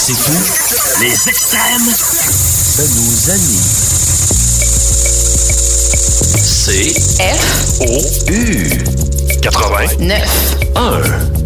C'est fou. Les extrêmes, ça nous anime. C-F-O-U 89.1.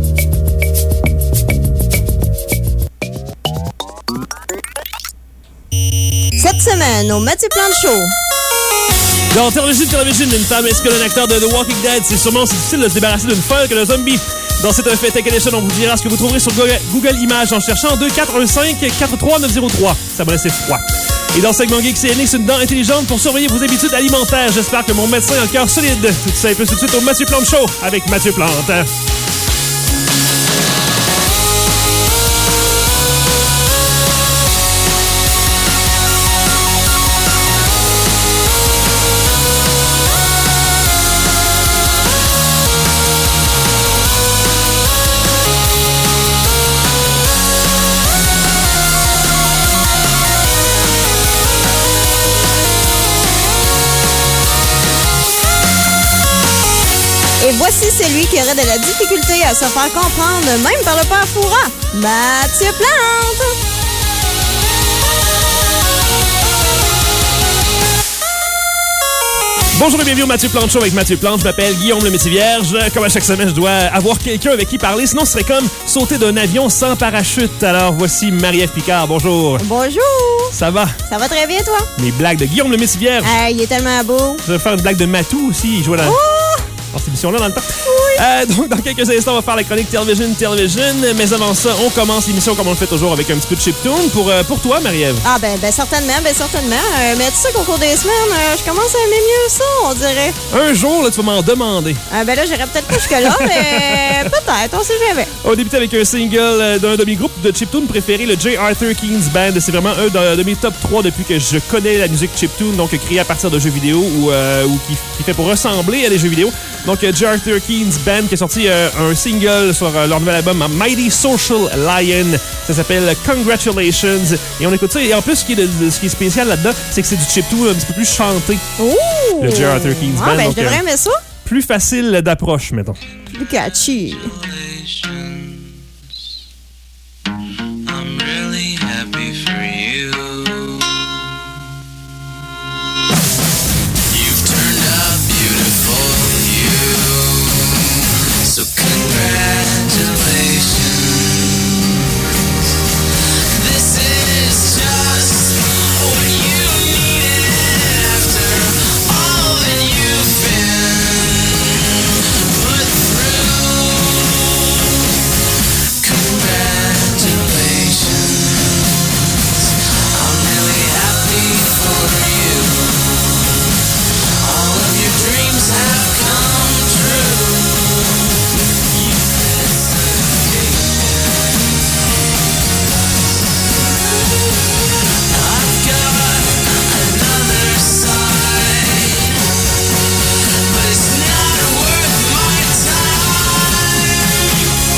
Cette semaine, au Mathieu Plante Show. Dans Télévision, une femme est-ce que un acteur de The Walking Dead, c'est sûrement aussi difficile de se débarrasser d'une folle que le zombie. Dans cette Fait Tech Edition, on vous dira ce que vous trouverez sur Google Images en cherchant 2415-43903. Ça m'a laissé froid. Et dans le segment Geek, c'est une dent intelligente pour surveiller vos habitudes alimentaires. J'espère que mon médecin a le cœur solide. Tout ça et plus tout de suite au Mathieu Plante Show avec Mathieu Plante. Et voici celui qui aurait de la difficulté à se faire comprendre, même par le père Fouras, Mathieu Plante. Bonjour et bienvenue au Mathieu Plante Show avec Mathieu Plante. Je m'appelle Guillaume le Métier Vierge. Comme à chaque semaine, je dois avoir quelqu'un avec qui parler. Sinon, ce serait comme sauter d'un avion sans parachute. Alors, voici Marie-Ève Picard. Bonjour. Bonjour. Ça va? Ça va très bien, toi? Mes blagues de Guillaume le Métier Vierge. Il est tellement beau. Je vais faire une blague de Matou aussi. Il jouait dans cette émission-là dans le temps. Oui. Donc, dans quelques instants, on va faire la chronique Television. Mais avant ça, on commence l'émission comme on le fait toujours avec un petit peu de chiptune pour toi, Marie-Ève. Ah, ben certainement. Mais tu sais qu'au cours des semaines, je commence à aimer mieux ça, on dirait. Un jour, là, tu vas m'en demander. Ben là, j'irai peut-être pas jusque-là, mais peut-être, on sait jamais. On va débuter avec un single d'un de mes groupes de chiptune préférés, le J. Arthur Keen's Band. C'est vraiment un de mes top 3 depuis que je connais la musique chiptune, donc créée à partir de jeux vidéo ou qui fait pour ressembler à des jeux vidéo. Donc, J. Arthur Keen's Band qui a sorti un single sur leur nouvel album Mighty Social Lion. Ça s'appelle Congratulations. Et on écoute ça. Et en plus, ce qui est spécial là-dedans, c'est que c'est du chiptune un petit peu plus chanté. Ouh! Le J. Arthur Keen's Band. Ben, je devrais aimer ça. Plus facile d'approche, mettons. Plus catchy. I'm really happy for you. You've turned out beautiful, you. So congratulations. This is just what you needed after all that you've been put through. Congratulations. I'm really happy for you. All of your dreams have come true. I've got another side, but it's not worth my time.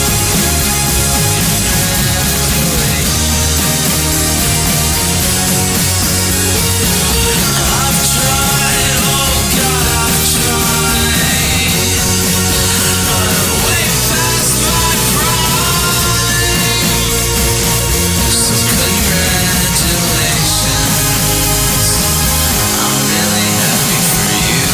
I've tried, oh God, I've tried, but I'm way past my prime. So congratulations, I'm really happy for you.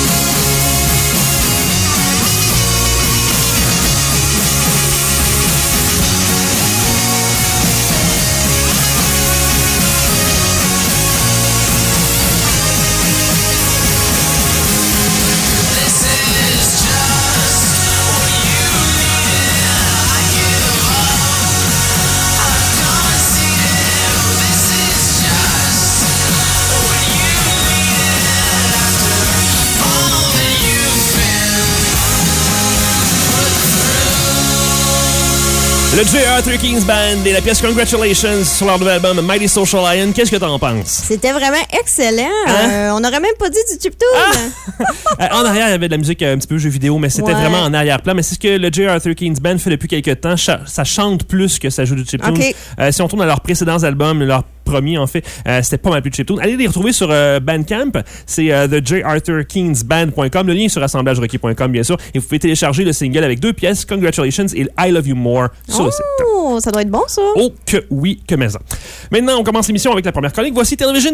This is just what you needed. I give up. I've conceded. This is just what you needed after all that you've been put through. Le J. Arthur Keen's Band et la pièce Congratulations sur leur nouvel album Mighty Social Lion. Qu'est-ce que t'en penses? C'était vraiment excellent. Hein? On n'aurait même pas dit du chiptune. En arrière, il y avait de la musique un petit peu jeu vidéo, mais c'était vraiment en arrière-plan. Mais c'est ce que le J. Arthur Keen's Band fait depuis quelques temps. Ça chante plus que ça joue du chiptune. Okay. Si on tourne à leurs précédents albums, leur premiers, en fait, c'était pas mal plus de chiptunes. Allez les retrouver sur Bandcamp. C'est thejarthurkeensband.com. Le lien est sur assemblagerequis.com, bien sûr. Et vous pouvez télécharger le single avec 2 pièces, Congratulations et I Love You More, sur le site. Oh, ça doit être bon, ça. Oh, que oui, que maison. Maintenant, on commence l'émission avec la première chronique. Voici Television.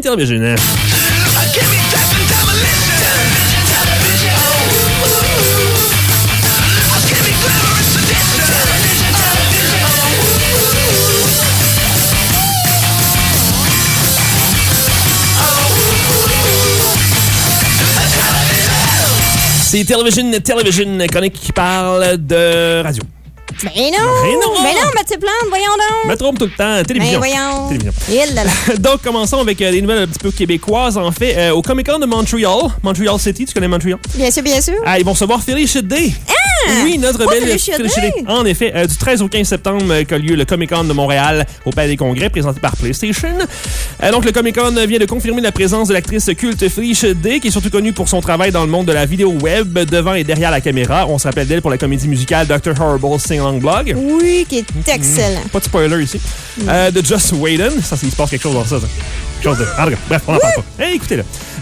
C'est Television, chronique qui parle de radio. Mais non, Mathieu Plante, voyons donc. Je me trompe tout le temps. Télévision. Mais voyons. Télévision. Il là. Donc, commençons avec des nouvelles un petit peu québécoises. En fait, au Comic-Con de Montreal City, tu connais Montreal? Bien sûr. Ah, ils vont recevoir Felicia Day. Oui, notre belle Felicia Day. En effet, du 13 au 15 septembre qu'a lieu le Comic-Con de Montréal au Palais des Congrès, présenté par PlayStation. Donc, le Comic-Con vient de confirmer la présence de l'actrice culte Felicia Day, qui est surtout connue pour son travail dans le monde de la vidéo web, devant et derrière la caméra. On se rappelle d'elle pour la comédie musicale Dr. Horrible Sing-Along Blog. Oui, qui est excellent. Pas de spoiler ici. De Joss Whedon. Ça, il se passe quelque chose dans ça. Chose de... Bref, on n'en parle pas. Hey, écoutez-le.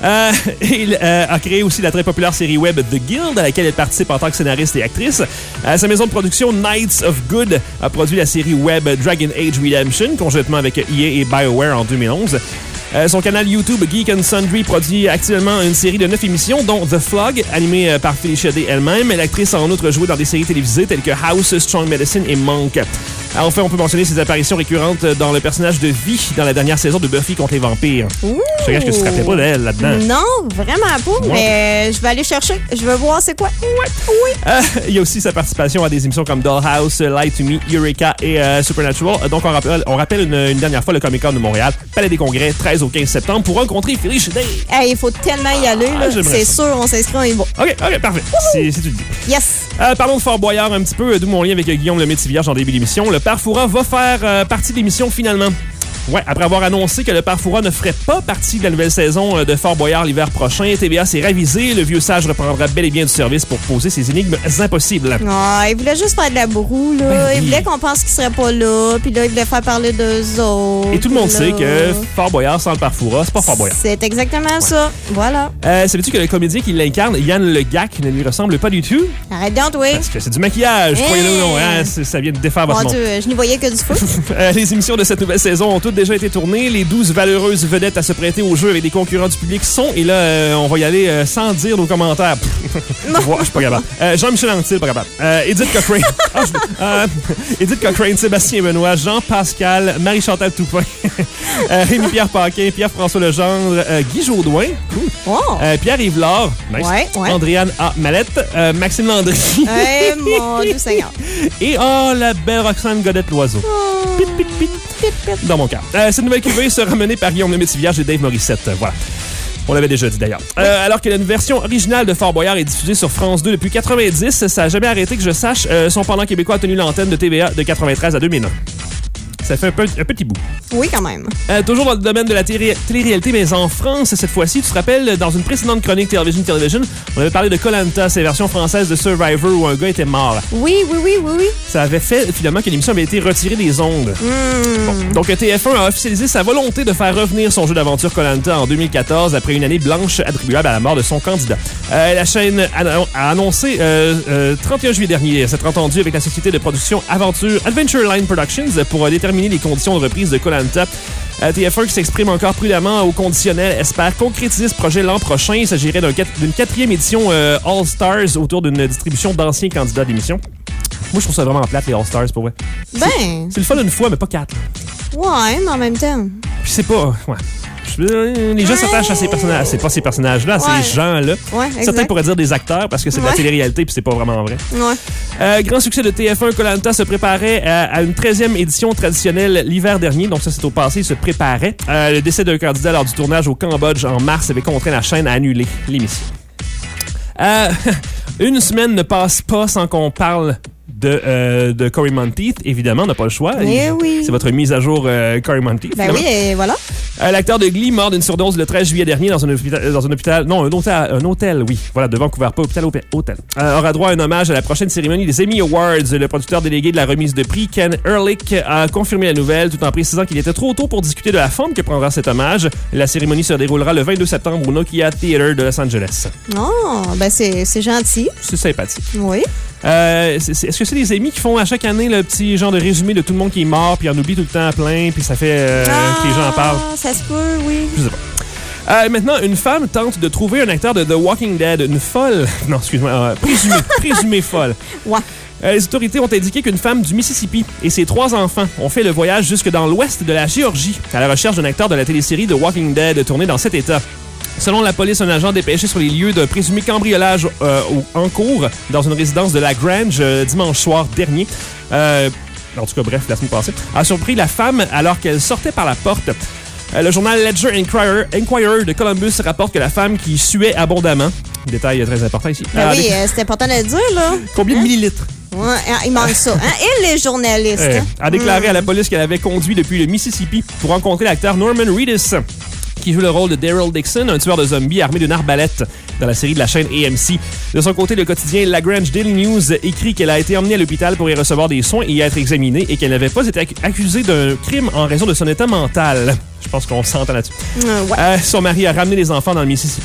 Il a créé aussi la très populaire série web The Guild, à laquelle elle participe en tant que scénariste et actrice. Sa maison de production Knights of Good a produit la série web Dragon Age Redemption, conjointement avec EA et BioWare en 2011. Son canal YouTube Geek and Sundry produit actuellement une série de 9 émissions, dont The Flog, animée par Felicia Day elle-même. L'actrice a en outre joué dans des séries télévisées telles que House, Strong Medicine et Monk. Enfin, on peut mentionner ses apparitions récurrentes dans le personnage de Vi dans la dernière saison de Buffy contre les vampires. Ouh. Je regarde que tu te rappelais pas d'elle là-dedans. Non, vraiment pas, mais je vais aller chercher. Je veux voir c'est quoi. Oui. Il y a aussi sa participation à des émissions comme Dollhouse, Lie to Me, Eureka et Supernatural. Donc, on rappelle une dernière fois le Comic-Con de Montréal, Palais des Congrès, 13 au 15 septembre, pour rencontrer Felicia Day. Hey, il faut tellement y aller. C'est sûr, on s'inscrit, on y va. OK, parfait. Si tu le dis. Yes. Parlons de Fort Boyard un petit peu, d'où mon lien avec Guillaume le Métivierge en début d'émission. Le Père Fouras va faire partie de l'émission finalement. Ouais, après avoir annoncé que le Père Fouras ne ferait pas partie de la nouvelle saison de Fort Boyard l'hiver prochain, TVA s'est ravisé. Le vieux sage reprendra bel et bien du service pour poser ses énigmes impossibles. Ah, il voulait juste faire de la broue, là. Ben oui. Il voulait qu'on pense qu'il serait pas là, puis là, il voulait faire parler d'eux autres. Et tout le monde là. sait que Fort Boyard sans le Père Fouras, c'est pas Fort Boyard. C'est exactement ça. Voilà. Savais-tu que le comédien qui l'incarne, Yann Le Gac, ne lui ressemble pas du tout? Arrête donc, oui. Parce que c'est du maquillage, croyez-le ou non, hein, ça vient de défaire votre Mon monde. Dieu, je n'y voyais que du feu. Les émissions de cette nouvelle saison ont toutes déjà été tournées. Les 12 valeureuses vedettes à se prêter au jeu avec des concurrents du public sont. Et là, on va y aller sans dire nos commentaires. Je suis pas capable. Jean-Michel Anctil, pas capable. Edith Cochrane. Edith Cochrane, Sébastien Benoît, Jean-Pascal, Marie-Chantal Toupin, Rémi-Pierre Paquin, Pierre-François Legendre, Guy Jodoin, cool. Oh. Pierre-Yves Laure, nice. Ouais. Andréane A. Mallette, Maxime Landry. Mon Dieu Seigneur. Et la belle Roxane Godette-Loiseau. Pit, pit, pit. Dans mon cœur. Cette nouvelle cuvée sera menée par Guillaume le Métivierge et Dave Morissette. Voilà. On l'avait déjà dit d'ailleurs. Alors que la version originale de Fort Boyard est diffusée sur France 2 depuis 90, ça n'a jamais arrêté que je sache. Son pendant québécois a tenu l'antenne de TVA de 93 à 2001. Ça fait un petit bout. Oui, quand même. Toujours dans le domaine de la télé-réalité, mais en France, cette fois-ci, tu te rappelles, dans une précédente chronique Television, on avait parlé de Koh-Lanta, ces versions françaises de Survivor où un gars était mort. Oui. Ça avait fait finalement que l'émission avait été retirée des ondes. Bon. Donc, TF1 a officialisé sa volonté de faire revenir son jeu d'aventure Koh-Lanta en 2014 après une année blanche attribuable à la mort de son candidat. La chaîne a annoncé 31 juillet dernier s'être entendue avec la société de production Adventure Line Productions pour déterminer les conditions de reprise de Koh-Lanta. TF1 qui s'exprime encore prudemment au conditionnel espère concrétiser ce projet l'an prochain. Il s'agirait d'une 4e édition All Stars autour d'une distribution d'anciens candidats d'émission. Moi, je trouve ça vraiment plate, les All Stars, pour vrai. Ben. C'est le fun une fois, mais pas 4. Ouais, mais en même temps. Puis c'est pas... Ouais. Les gens s'attachent à ces personnages. C'est pas ces personnages-là, Ouais. ces gens-là. Ouais, exact. Certains pourraient dire des acteurs parce que c'est de la Ouais. télé-réalité puis c'est pas vraiment vrai. Ouais. Grand succès de TF1, Koh-Lanta se préparait à une 13e édition traditionnelle l'hiver dernier. Donc ça, c'est au passé, il se préparait. Le décès d'un candidat lors du tournage au Cambodge en mars avait contraint la chaîne à annuler l'émission. Une semaine ne passe pas sans qu'on parle de Cory Monteith. Évidemment, on n'a pas le choix. Eh oui. C'est votre mise à jour Cory Monteith. Ben oui, et voilà. L'acteur de Glee, mort d'une surdose le 13 juillet dernier dans un hôtel, oui, voilà, de Vancouver, pas hôtel, aura droit à un hommage à la prochaine cérémonie des Emmy Awards. Le producteur délégué de la remise de prix, Ken Ehrlich, a confirmé la nouvelle tout en précisant qu'il était trop tôt pour discuter de la forme que prendra cet hommage. La cérémonie se déroulera le 22 septembre au Nokia Theatre de Los Angeles. Oh, ben c'est gentil. C'est sympathique. Oui. Est-ce que c'est les Emmy qui font à chaque année le petit genre de résumé de tout le monde qui est mort, puis en oublie tout le temps plein, puis ça fait que les gens en parlent? Ça se peut, oui. Je sais pas. Maintenant, une femme tente de trouver un acteur de The Walking Dead, une folle... Non, excuse-moi, présumée folle. Ouais. Les autorités ont indiqué qu'une femme du Mississippi et ses 3 enfants ont fait le voyage jusque dans l'ouest de la Géorgie à la recherche d'un acteur de la télésérie The Walking Dead tourné dans cet état. Selon la police, un agent dépêché sur les lieux d'un présumé cambriolage en cours dans une résidence de La Grange dimanche soir dernier, en tout cas, bref, la semaine passée, a surpris la femme alors qu'elle sortait par la porte. Le journal Ledger Enquirer de Columbus rapporte que la femme qui suait abondamment, détail très important ici. Ben oui, c'est important de le dire, là. Combien de millilitres? Ouais, il manque ça. Hein? Et les journalistes. A déclaré à la police qu'elle avait conduit depuis le Mississippi pour rencontrer l'acteur Norman Reedus, qui joue le rôle de Daryl Dixon, un tueur de zombies armé d'une arbalète dans la série de la chaîne AMC. De son côté, le quotidien La Grange Daily News écrit qu'elle a été emmenée à l'hôpital pour y recevoir des soins et y être examinée et qu'elle n'avait pas été accusée d'un crime en raison de son état mental. Je pense qu'on s'entend là-dessus. Ouais. Son mari a ramené les enfants dans le Mississippi.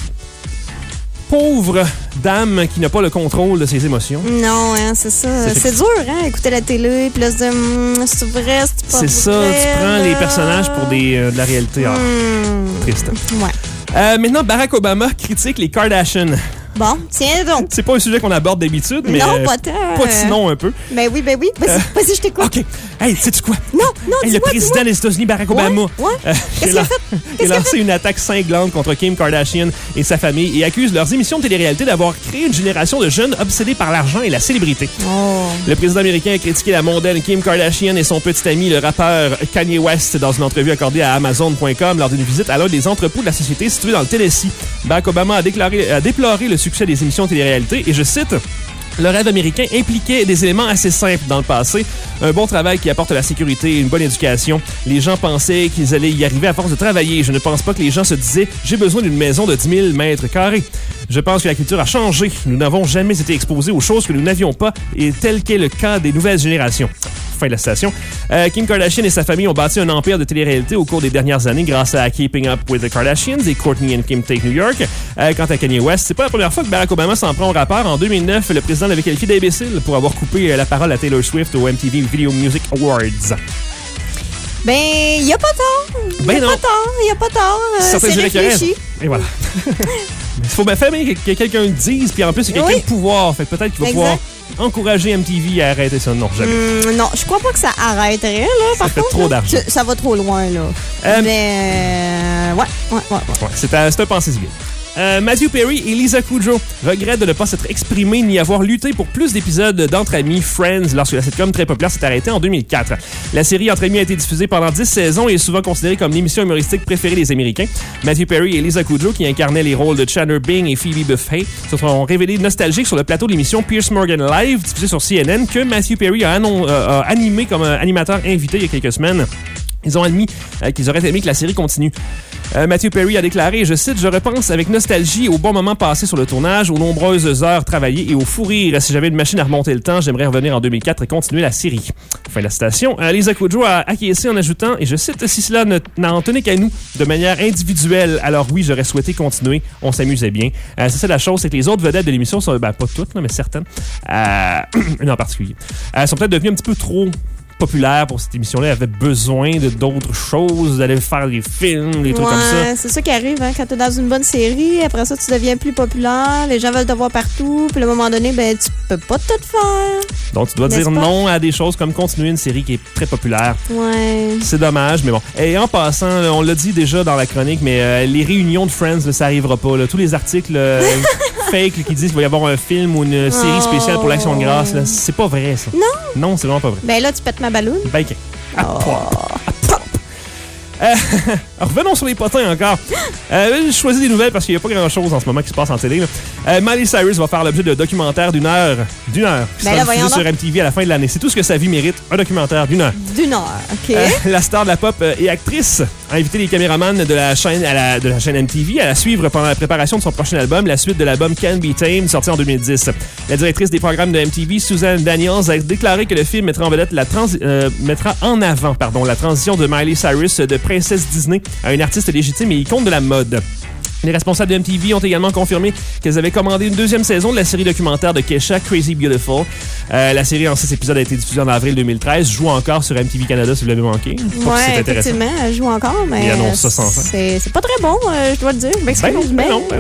Pauvre dame qui n'a pas le contrôle de ses émotions. Non, hein, c'est ça. C'est dur, hein, écouter la télé, puis là, se dire, c'est vrai, c'est pas vrai. C'est ça, tu prends les personnages pour de la réalité. Triste. Ouais. Maintenant, Barack Obama critique les Kardashians. Bon, tiens donc. C'est pas un sujet qu'on aborde d'habitude, mais non, pas tant. Pas de sinon un peu. Ben oui. Vas-y, je t'écoute. OK. Hey, sais-tu quoi? Non, hey, le président des États-Unis, Barack Obama, Qu'est-ce qu'il a fait? Il a lancé une attaque cinglante contre Kim Kardashian et sa famille et accuse leurs émissions de télé-réalité d'avoir créé une génération de jeunes obsédés par l'argent et la célébrité. Oh. Le président américain a critiqué la mondaine Kim Kardashian et son petit ami, le rappeur Kanye West, dans une entrevue accordée à Amazon.com lors d'une visite à l'un des entrepôts de la société situé dans le Tennessee. Barack Obama a déploré le succès des émissions de télé-réalité et je cite... Le rêve américain impliquait des éléments assez simples dans le passé. Un bon travail qui apporte la sécurité et une bonne éducation. Les gens pensaient qu'ils allaient y arriver à force de travailler. Je ne pense pas que les gens se disaient « J'ai besoin d'une maison de 10 000 mètres carrés ». Je pense que la culture a changé. Nous n'avons jamais été exposés aux choses que nous n'avions pas et tel qu'est le cas des nouvelles générations. Fin de la citation. Kim Kardashian et sa famille ont bâti un empire de télé-réalité au cours des dernières années grâce à Keeping Up with the Kardashians et Kourtney and Kim Take New York. Quant à Kanye West, c'est pas la première fois que Barack Obama s'en prend au rappeur. En 2009, le président l'avait qualifié d'imbécile pour avoir coupé la parole à Taylor Swift au MTV Video Music Awards. Ben, il n'y a pas tort. Il n'y a pas tort. C'est réfléchi. Et voilà. Il faut bien faire que quelqu'un le dise, puis en plus, il y a quelqu'un de pouvoir. Fait que peut-être qu'il va pouvoir encourager MTV à arrêter ça. Non, jamais. Non, je crois pas que ça arrêterait, là, ça par fait contre. trop d'argent. Ça va trop loin, là. Mais, ouais. C'est un pensée-y bien. Matthew Perry et Lisa Kudrow regrettent de ne pas s'être exprimés ni avoir lutté pour plus d'épisodes d'Entre Amis, Friends, lorsque la sitcom très populaire s'est arrêtée en 2004. La série Entre Amis a été diffusée pendant 10 saisons et est souvent considérée comme l'émission humoristique préférée des Américains. Matthew Perry et Lisa Kudrow, qui incarnaient les rôles de Chandler Bing et Phoebe Buffay, se sont révélés nostalgiques sur le plateau de l'émission Piers Morgan Live, diffusée sur CNN, que Matthew Perry a animé comme animateur invité il y a quelques semaines. Ils ont admis qu'ils auraient aimé que la série continue. Matthew Perry a déclaré, je cite, « Je repense avec nostalgie aux bons moments passés sur le tournage, aux nombreuses heures travaillées et au fou rire. Si j'avais une machine à remonter le temps, j'aimerais revenir en 2004 et continuer la série. » Fin de la citation. Lisa Kudrow a acquiescé en ajoutant, et je cite, « Si cela n'en tenait qu'à nous, de manière individuelle, alors oui, j'aurais souhaité continuer. On s'amusait bien. » C'est ça la chose, c'est que les autres vedettes de l'émission sont, pas toutes, là, mais certaines, une en particulier, sont peut-être devenues un petit peu trop populaire pour cette émission-là. Elle avait besoin de d'autres choses, d'aller faire des films, des trucs comme ça. C'est ça qui arrive, hein, quand t'es dans une bonne série, après ça, tu deviens plus populaire, les gens veulent te voir partout, puis à un moment donné, ben, tu peux pas tout faire. Donc, tu dois dire non à des choses comme continuer une série qui est très populaire. Ouais. C'est dommage, mais bon. Et en passant, on l'a dit déjà dans la chronique, mais les réunions de Friends, là, ça arrivera pas. Là. Tous les articles fake qui disent qu'il va y avoir un film ou une série spéciale pour l'Action de grâce, là, c'est pas vrai, ça. Non, c'est vraiment pas vrai. Ben là, tu pètes ma balloune. Ben, OK. Revenons sur les potins encore. J'ai choisi des nouvelles parce qu'il n'y a pas grand-chose en ce moment qui se passe en télé. Miley Cyrus va faire l'objet d'un documentaire d'une heure. Qui sera diffusé sur MTV à la fin de l'année. C'est tout ce que sa vie mérite. Un documentaire d'une heure. D'une heure, OK. La star de la pop et actrice a invité les caméramans de la chaîne MTV à la suivre pendant la préparation de son prochain album, la suite de l'album Can Be Tamed, sorti en 2010. La directrice des programmes de MTV, Suzanne Daniels, a déclaré que le film mettra en vedette mettra en avant la transition de Miley Cyrus de princesse Disney à une artiste légitime et icône de la mode. Les responsables de MTV ont également confirmé qu'elles avaient commandé une deuxième saison de la série documentaire de Kesha, Crazy Beautiful. La série en 6 épisodes a été diffusée en avril 2013. Joue encore sur MTV Canada si vous l'avez manqué. Oui, effectivement, elle joue encore, mais il annonce ça sans fin. C'est pas très bon, je dois le dire. Ben non.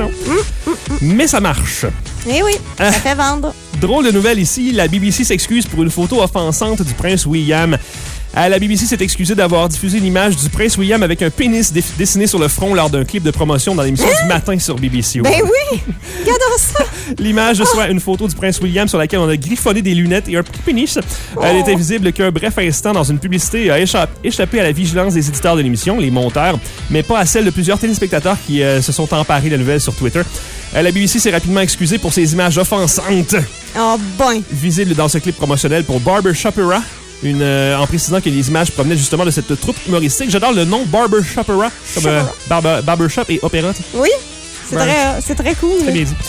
Mais ça marche. Eh oui, ça fait vendre. Drôle de nouvelle ici, la BBC s'excuse pour une photo offensante du prince William. La BBC s'est excusée d'avoir diffusé l'image du prince William avec un pénis dessiné sur le front lors d'un clip de promotion dans l'émission du matin sur BBC. Ben oui! Regardons ça! L'image soit une photo du prince William sur laquelle on a griffonné des lunettes et un petit pénis. Elle n'était visible qu'un bref instant dans une publicité a échappé à la vigilance des éditeurs de l'émission, les monteurs, mais pas à celle de plusieurs téléspectateurs qui se sont emparés de la nouvelle sur Twitter. La BBC s'est rapidement excusée pour ces images offensantes. Oh bon! Visibles dans ce clip promotionnel pour Barbershopera. En précisant que les images provenaient justement de cette troupe humoristique. J'adore le nom Barbershopera, comme barbershop et opéra. Oui, c'est très cool. Très bien dit.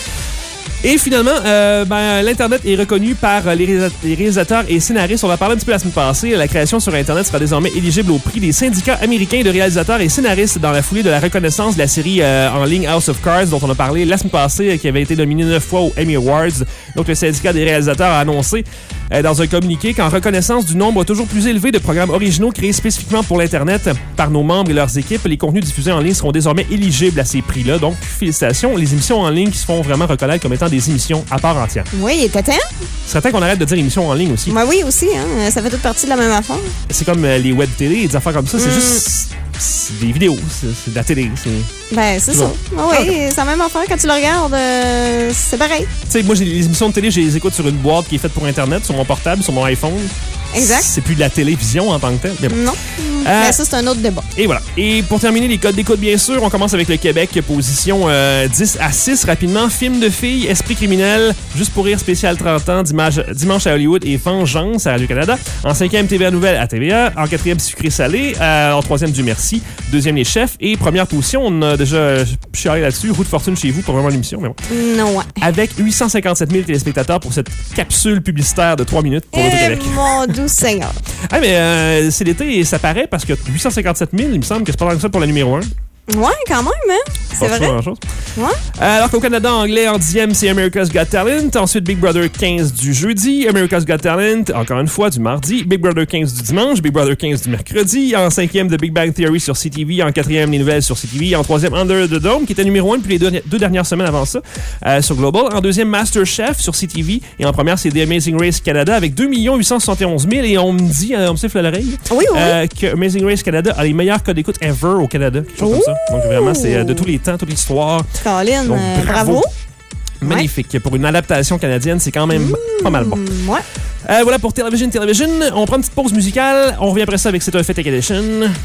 Et finalement, l'Internet est reconnu par les réalisateurs et scénaristes. On va parler un petit peu la semaine passée. La création sur Internet sera désormais éligible au prix des syndicats américains de réalisateurs et scénaristes dans la foulée de la reconnaissance de la série en ligne House of Cards, dont on a parlé la semaine passée, qui avait été nominée 9 fois aux Emmy Awards. Donc, le syndicat des réalisateurs a annoncé dans un communiqué qu'en reconnaissance du nombre toujours plus élevé de programmes originaux créés spécifiquement pour l'Internet par nos membres et leurs équipes, les contenus diffusés en ligne seront désormais éligibles à ces prix-là. Donc, félicitations. Les émissions en ligne qui se font vraiment reconnaître comme étant des émissions à part entière. Oui, il était temps. Ce serait temps qu'on arrête de dire émissions en ligne aussi. Ben oui, aussi. Hein? Ça fait toute partie de la même affaire. C'est comme les web télé, des affaires comme ça. C'est juste des vidéos. C'est de la télé. Ben, c'est ça. Oui, c'est la même affaire. Quand tu le regardes, c'est pareil. Tu sais, moi, les émissions de télé, je les écoute sur une boîte qui est faite pour Internet, sur mon portable, sur mon iPhone. Exact. C'est plus de la télévision en tant que tel. Mais bon. Non. Mais ça, c'est un autre débat. Et voilà. Et pour terminer, les codes d'écoute, bien sûr, on commence avec le Québec, position 10 à 6. Rapidement, film de filles, Esprit criminel, Juste pour rire, spécial 30 ans, Dimanche à Hollywood et Vengeance à Radio-Canada. En 5e, TVA Nouvelle à TVA. En 4e, Sucré-Salé. En 3e, Dieu merci. 2e, Les Chefs. Et première position, on a déjà chialé là-dessus, Roue de fortune chez vous, pas vraiment l'émission, mais bon. Non. Avec 857 000 téléspectateurs pour cette capsule publicitaire de 3 minutes pour l'Auto-Québec. Mon doux Seigneur. Ah, mais c'est l'été et ça paraît parce que 857 000, il me semble que c'est pas tant que ça pour la numéro 1. Ouais, quand même, hein? C'est vrai. Ouais. Alors qu'au Canada anglais, en 10e, c'est America's Got Talent. Ensuite, Big Brother 15 du jeudi. America's Got Talent, encore une fois, du mardi. Big Brother 15 du dimanche. Big Brother 15 du mercredi. En 5e, The Big Bang Theory sur CTV. En 4e, les nouvelles sur CTV. En 3e, Under the Dome, qui était numéro 1 depuis les deux dernières semaines avant ça, sur Global. En 2e, MasterChef sur CTV. Et en première, c'est The Amazing Race Canada avec 2 871 000. Et on me dit, on me siffle à l'oreille, que Amazing Race Canada a les meilleurs codes d'écoute ever au Canada. Quelque chose comme ça. Donc vraiment, c'est de tous les temps, toute l'histoire. Colin, bravo. Magnifique. Ouais. Pour une adaptation canadienne, c'est quand même pas mal bon. Ouais. Voilà pour Television. On prend une petite pause musicale. On revient après ça avec C'est un fait Tech Edition.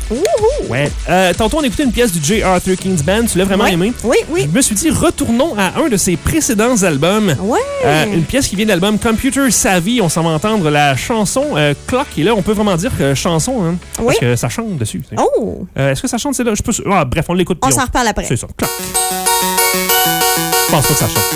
Ouais. Tantôt, on écoutait une pièce du J. Arthur King's Band. Tu l'as vraiment aimé? Oui. Je me suis dit, retournons à un de ses précédents albums. Ouais. Une pièce qui vient de l'album Computer Savvy. On s'en va entendre la chanson Clock. Et là, on peut vraiment dire chanson, hein, parce que ça chante dessus. T'sais. Oh! Est-ce que ça chante? C'est là? Je peux... bref, on l'écoute. On s'en reparle après. C'est ça. Clock. Je pense pas que ça chante.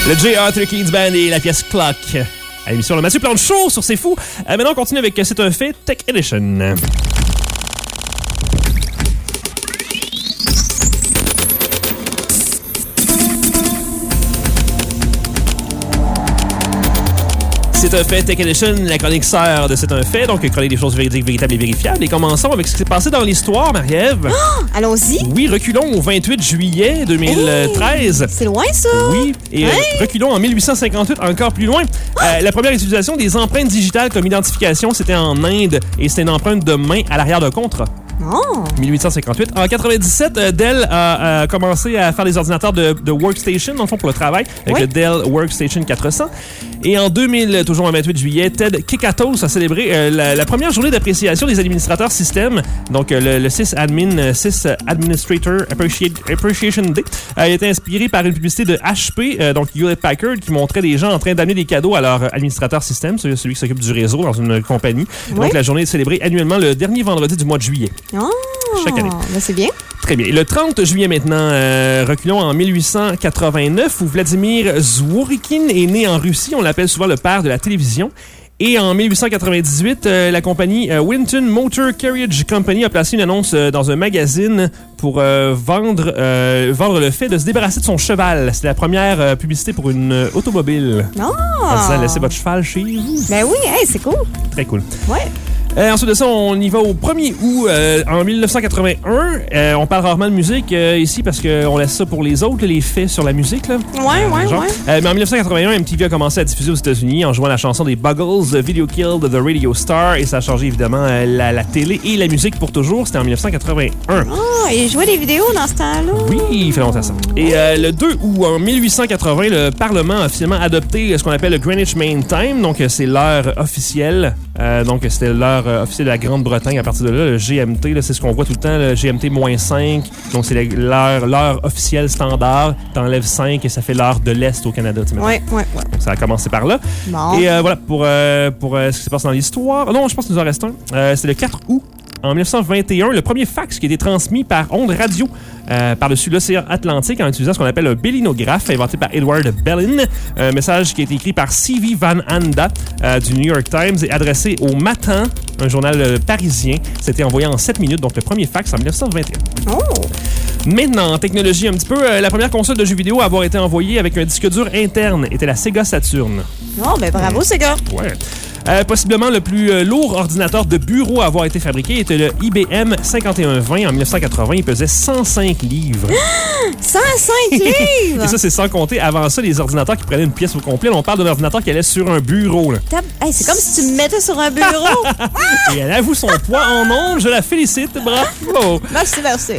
Le J. Arthur Keen's Band et la pièce Clock. À l'émission Le Mathieu Plante Show sur C'est Fou. Maintenant, on continue avec C'est un fait Tech Edition. C'est un fait Tech Edition, la chronique sœur de C'est un fait, donc chronique des choses véridiques, véritables et vérifiables. Et commençons avec ce qui s'est passé dans l'histoire, Marie-Ève. Oh, allons-y. Oui, reculons au 28 juillet 2013. Hey, c'est loin, ça. Oui, et reculons en 1858, encore plus loin. La première utilisation des empreintes digitales comme identification, c'était en Inde, et c'était une empreinte de main à l'arrière d'un contrat. Oh. 1858. En 97, Dell a commencé à faire des ordinateurs de workstation, dans le fond, pour le travail, avec le Dell Workstation 400. Et en 2000, toujours le 28 juillet, Ted Kekatos a célébré la première journée d'appréciation des administrateurs système, donc le Sys Administrator Appreciation Day. Il a été inspiré par une publicité de HP, donc Hewlett Packard, qui montrait des gens en train d'amener des cadeaux à leur administrateur système, celui qui s'occupe du réseau dans une compagnie. Oui. Donc la journée est célébrée annuellement le dernier vendredi du mois de juillet. Oh. Chaque année. Ben, c'est bien. Très bien. Le 30 juillet maintenant, reculons en 1889, où Vladimir Zworykin est né en Russie. On l'appelle souvent le père de la télévision. Et en 1898, la compagnie Winton Motor Carriage Company a placé une annonce dans un magazine pour vendre le fait de se débarrasser de son cheval. C'était la première publicité pour une automobile. Non. En disant, laissez votre cheval chez vous. Ben oui, hey, c'est cool. Très cool. Ouais. Ensuite de ça, on y va au 1er août en 1981. On parle rarement de musique ici parce qu'on laisse ça pour les autres, les faits sur la musique. Là. Ouais. Mais en 1981, MTV a commencé à diffuser aux États-Unis en jouant la chanson des Buggles, Video Killed the Radio Star, et ça a changé évidemment la télé et la musique pour toujours. C'était en 1981. Oh, il jouait des vidéos dans ce temps-là. Oui, il fait longtemps ça. Et le 2 août en 1880, le Parlement a officiellement adopté ce qu'on appelle le Greenwich Mean Time. Donc, c'est l'heure officielle. Donc, c'était l'heure officielle de la Grande-Bretagne. À partir de là, le GMT, là, c'est ce qu'on voit tout le temps, le GMT-5. Donc, c'est l'heure officielle standard. T'enlèves 5 et ça fait l'heure de l'Est au Canada. Ouais. Donc, ça a commencé par là. Bon. Et voilà, pour ce qui se passe dans l'histoire. Non, je pense qu'il nous en reste un. C'est le 4 août. En 1921, le premier fax qui a été transmis par ondes radio par-dessus l'océan Atlantique en utilisant ce qu'on appelle un bélinographe inventé par Edward Bellin. Un message qui a été écrit par C.V. Van Anda du New York Times et adressé au Matin, un journal parisien. C'était envoyé en 7 minutes, donc le premier fax en 1921. Oh. Maintenant, en technologie un petit peu, la première console de jeux vidéo à avoir été envoyée avec un disque dur interne était la Sega Saturn. Oh, ben bravo, ces gars. Ouais. Possiblement le plus lourd ordinateur de bureau à avoir été fabriqué était le IBM 5120 en 1980. Il pesait 105 livres. 105 livres! Et ça, c'est sans compter, avant ça, les ordinateurs qui prenaient une pièce au complet. Là, on parle d'un ordinateur qui allait sur un bureau. Là. Hey, c'est comme si tu me mettais sur un bureau. Et elle avoue son poids en ondes. Je la félicite. Bravo! Merci.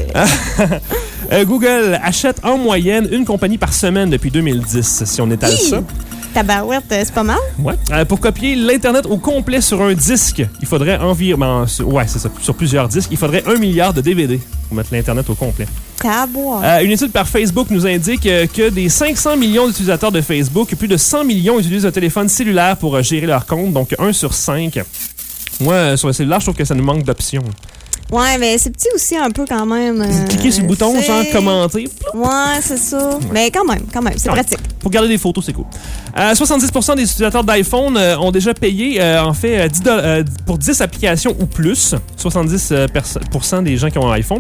Google achète en moyenne une compagnie par semaine depuis 2010, si on étale ça. Tabarouette, c'est pas mal. Ouais. Pour copier l'Internet au complet sur un disque, il faudrait environ... Ouais, c'est ça. Sur plusieurs disques, il faudrait 1 milliard de DVD pour mettre l'Internet au complet. Une étude par Facebook nous indique que des 500 millions d'utilisateurs de Facebook, plus de 100 millions utilisent un téléphone cellulaire pour gérer leur compte, donc 1 sur 5. Moi, sur le cellulaire, je trouve que ça nous manque d'options. Ouais, mais c'est petit aussi un peu quand même. Cliquez sur le bouton, genre commenter. Ouais, c'est ça. Ouais. Mais quand même, c'est pratique. Pour garder des photos, c'est cool. 70% des utilisateurs d'iPhone ont déjà payé, pour 10 applications ou plus. 70% des gens qui ont un iPhone.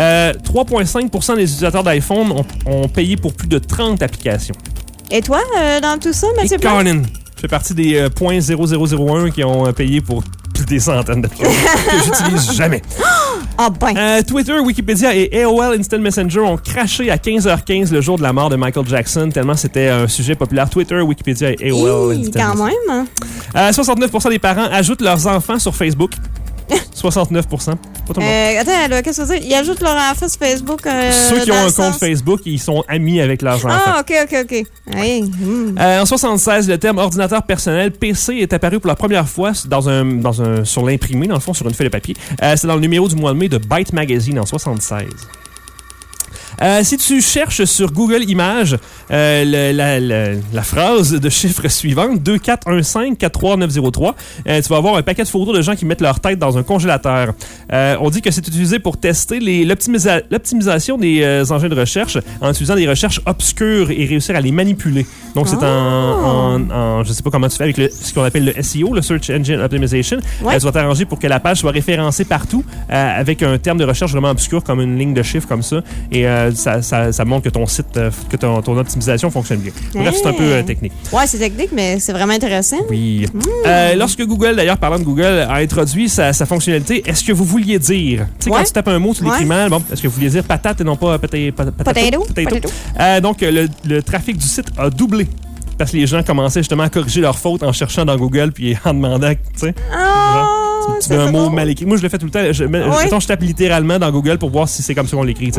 3,5% des utilisateurs d'iPhone ont payé pour plus de 30 applications. Et toi, dans tout ça, Mathieu Plante? Je fais partie des 0.0001 qui ont payé pour des centaines d'applications que j'utilise jamais. Ah ben! Twitter, Wikipédia et AOL Instant Messenger ont craché à 15h15 le jour de la mort de Michael Jackson, tellement c'était un sujet populaire. Twitter, Wikipédia et AOL Instant quand Messenger. même! 69% des parents ajoutent leurs enfants sur Facebook. 69%. Pas tout le monde. Attends, là, qu'est-ce que ça veut dire? Ils ajoutent leur enfant sur Facebook. Ceux qui ont un compte Facebook, ils sont amis avec leurs enfants. Ah, OK. Hey, En 76, le terme ordinateur personnel, PC, est apparu pour la première fois sur l'imprimé, dans le fond, sur une feuille de papier. C'est dans le numéro du mois de mai de Byte Magazine en 76. Si tu cherches sur Google Images la phrase de chiffre suivante, 2415-43903, tu vas avoir un paquet de photos de gens qui mettent leur tête dans un congélateur. On dit que c'est utilisé pour tester l'optimisation des engins de recherche en utilisant des recherches obscures et réussir à les manipuler. Donc, c'est en je sais pas comment tu fais avec ce qu'on appelle le SEO, le Search Engine Optimization. Ouais. Tu vas t'arranger pour que la page soit référencée partout avec un terme de recherche vraiment obscur comme une ligne de chiffres comme ça. Et ça montre que ton site, que ton optimisation fonctionne bien. Bref, c'est un peu technique. Ouais, c'est technique, mais c'est vraiment intéressant. Oui. Lorsque Google, d'ailleurs, parlant de Google, a introduit sa fonctionnalité, est-ce que vous vouliez dire, tu sais, quand tu tapes un mot, tu l'écris mal, bon, est-ce que vous vouliez dire patate et non pas potato? Donc, le trafic du site a doublé. Parce que les gens commençaient justement à corriger leurs fautes en cherchant dans Google puis en demandant, tu sais. Tu mets un mot mal écrit. Moi, je le fais tout le temps. Je tape littéralement dans Google pour voir si c'est comme ça qu'on l'écrit.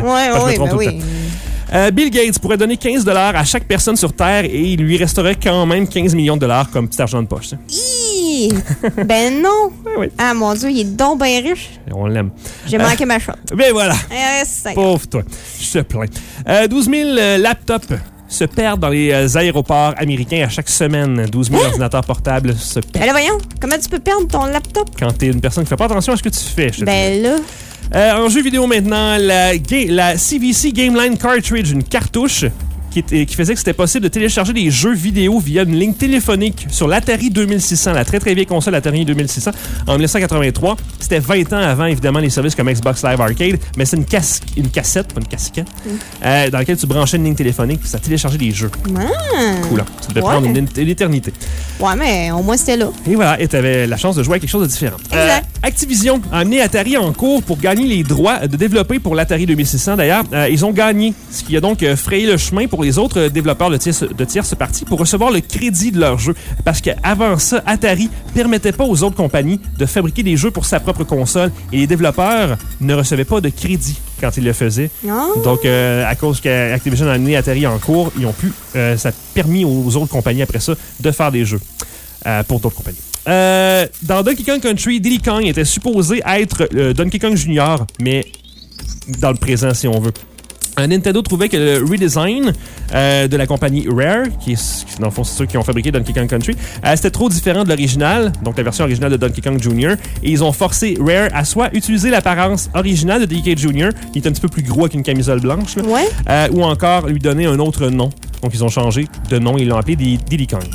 Bill Gates pourrait donner 15 $ à chaque personne sur Terre et il lui resterait quand même 15 millions de dollars comme petit argent de poche. Ben non! Oui. Ah mon Dieu, il est donc bien riche. On l'aime. J'ai manqué ma shot. Ben voilà. C'est Pauvre toi. Je te plains. 12 000 laptops se perdent dans les aéroports américains à chaque semaine. 12 000 ordinateurs portables se perdent. Ben là, voyons, comment tu peux perdre ton laptop? Quand t'es une personne qui fait pas attention à ce que tu fais. Ben là... En jeu vidéo maintenant, la CVC Game Line Cartridge, une cartouche qui faisait que c'était possible de télécharger des jeux vidéo via une ligne téléphonique sur l'Atari 2600, la très très vieille console Atari 2600, en 1983. C'était 20 ans avant, évidemment, les services comme Xbox Live Arcade, mais c'est une cassette, pas une casquette, dans laquelle tu branchais une ligne téléphonique et ça téléchargeait des jeux. Cool, hein? Ça devait prendre une éternité. Ouais, mais au moins c'était là. Et voilà, et tu avais la chance de jouer à quelque chose de différent. Activision a amené Atari en cours pour gagner les droits de développer pour l'Atari 2600. D'ailleurs, ils ont gagné, ce qui a donc frayé le chemin pour les autres développeurs de tierces parties pour recevoir le crédit de leur jeu. Parce qu'avant ça, Atari permettait pas aux autres compagnies de fabriquer des jeux pour sa propre console et les développeurs ne recevaient pas de crédit quand ils le faisaient. Donc, à cause qu'Activision a amené Atari en cours, ils ont pu, ça a permis aux autres compagnies après ça de faire des jeux pour d'autres compagnies. Dans Donkey Kong Country, Diddy Kong était supposé être Donkey Kong Junior, mais dans le présent, si on veut. Nintendo trouvait que le redesign de la compagnie Rare, qui est, dans le fond, c'est ceux qui ont fabriqué Donkey Kong Country, c'était trop différent de l'original, donc la version originale de Donkey Kong Jr. Et ils ont forcé Rare à soit utiliser l'apparence originale de DK Jr., qui est un petit peu plus gros avec une camisole blanche, là, ou encore lui donner un autre nom. Donc, ils ont changé de nom et ils l'ont appelé Diddy Kong.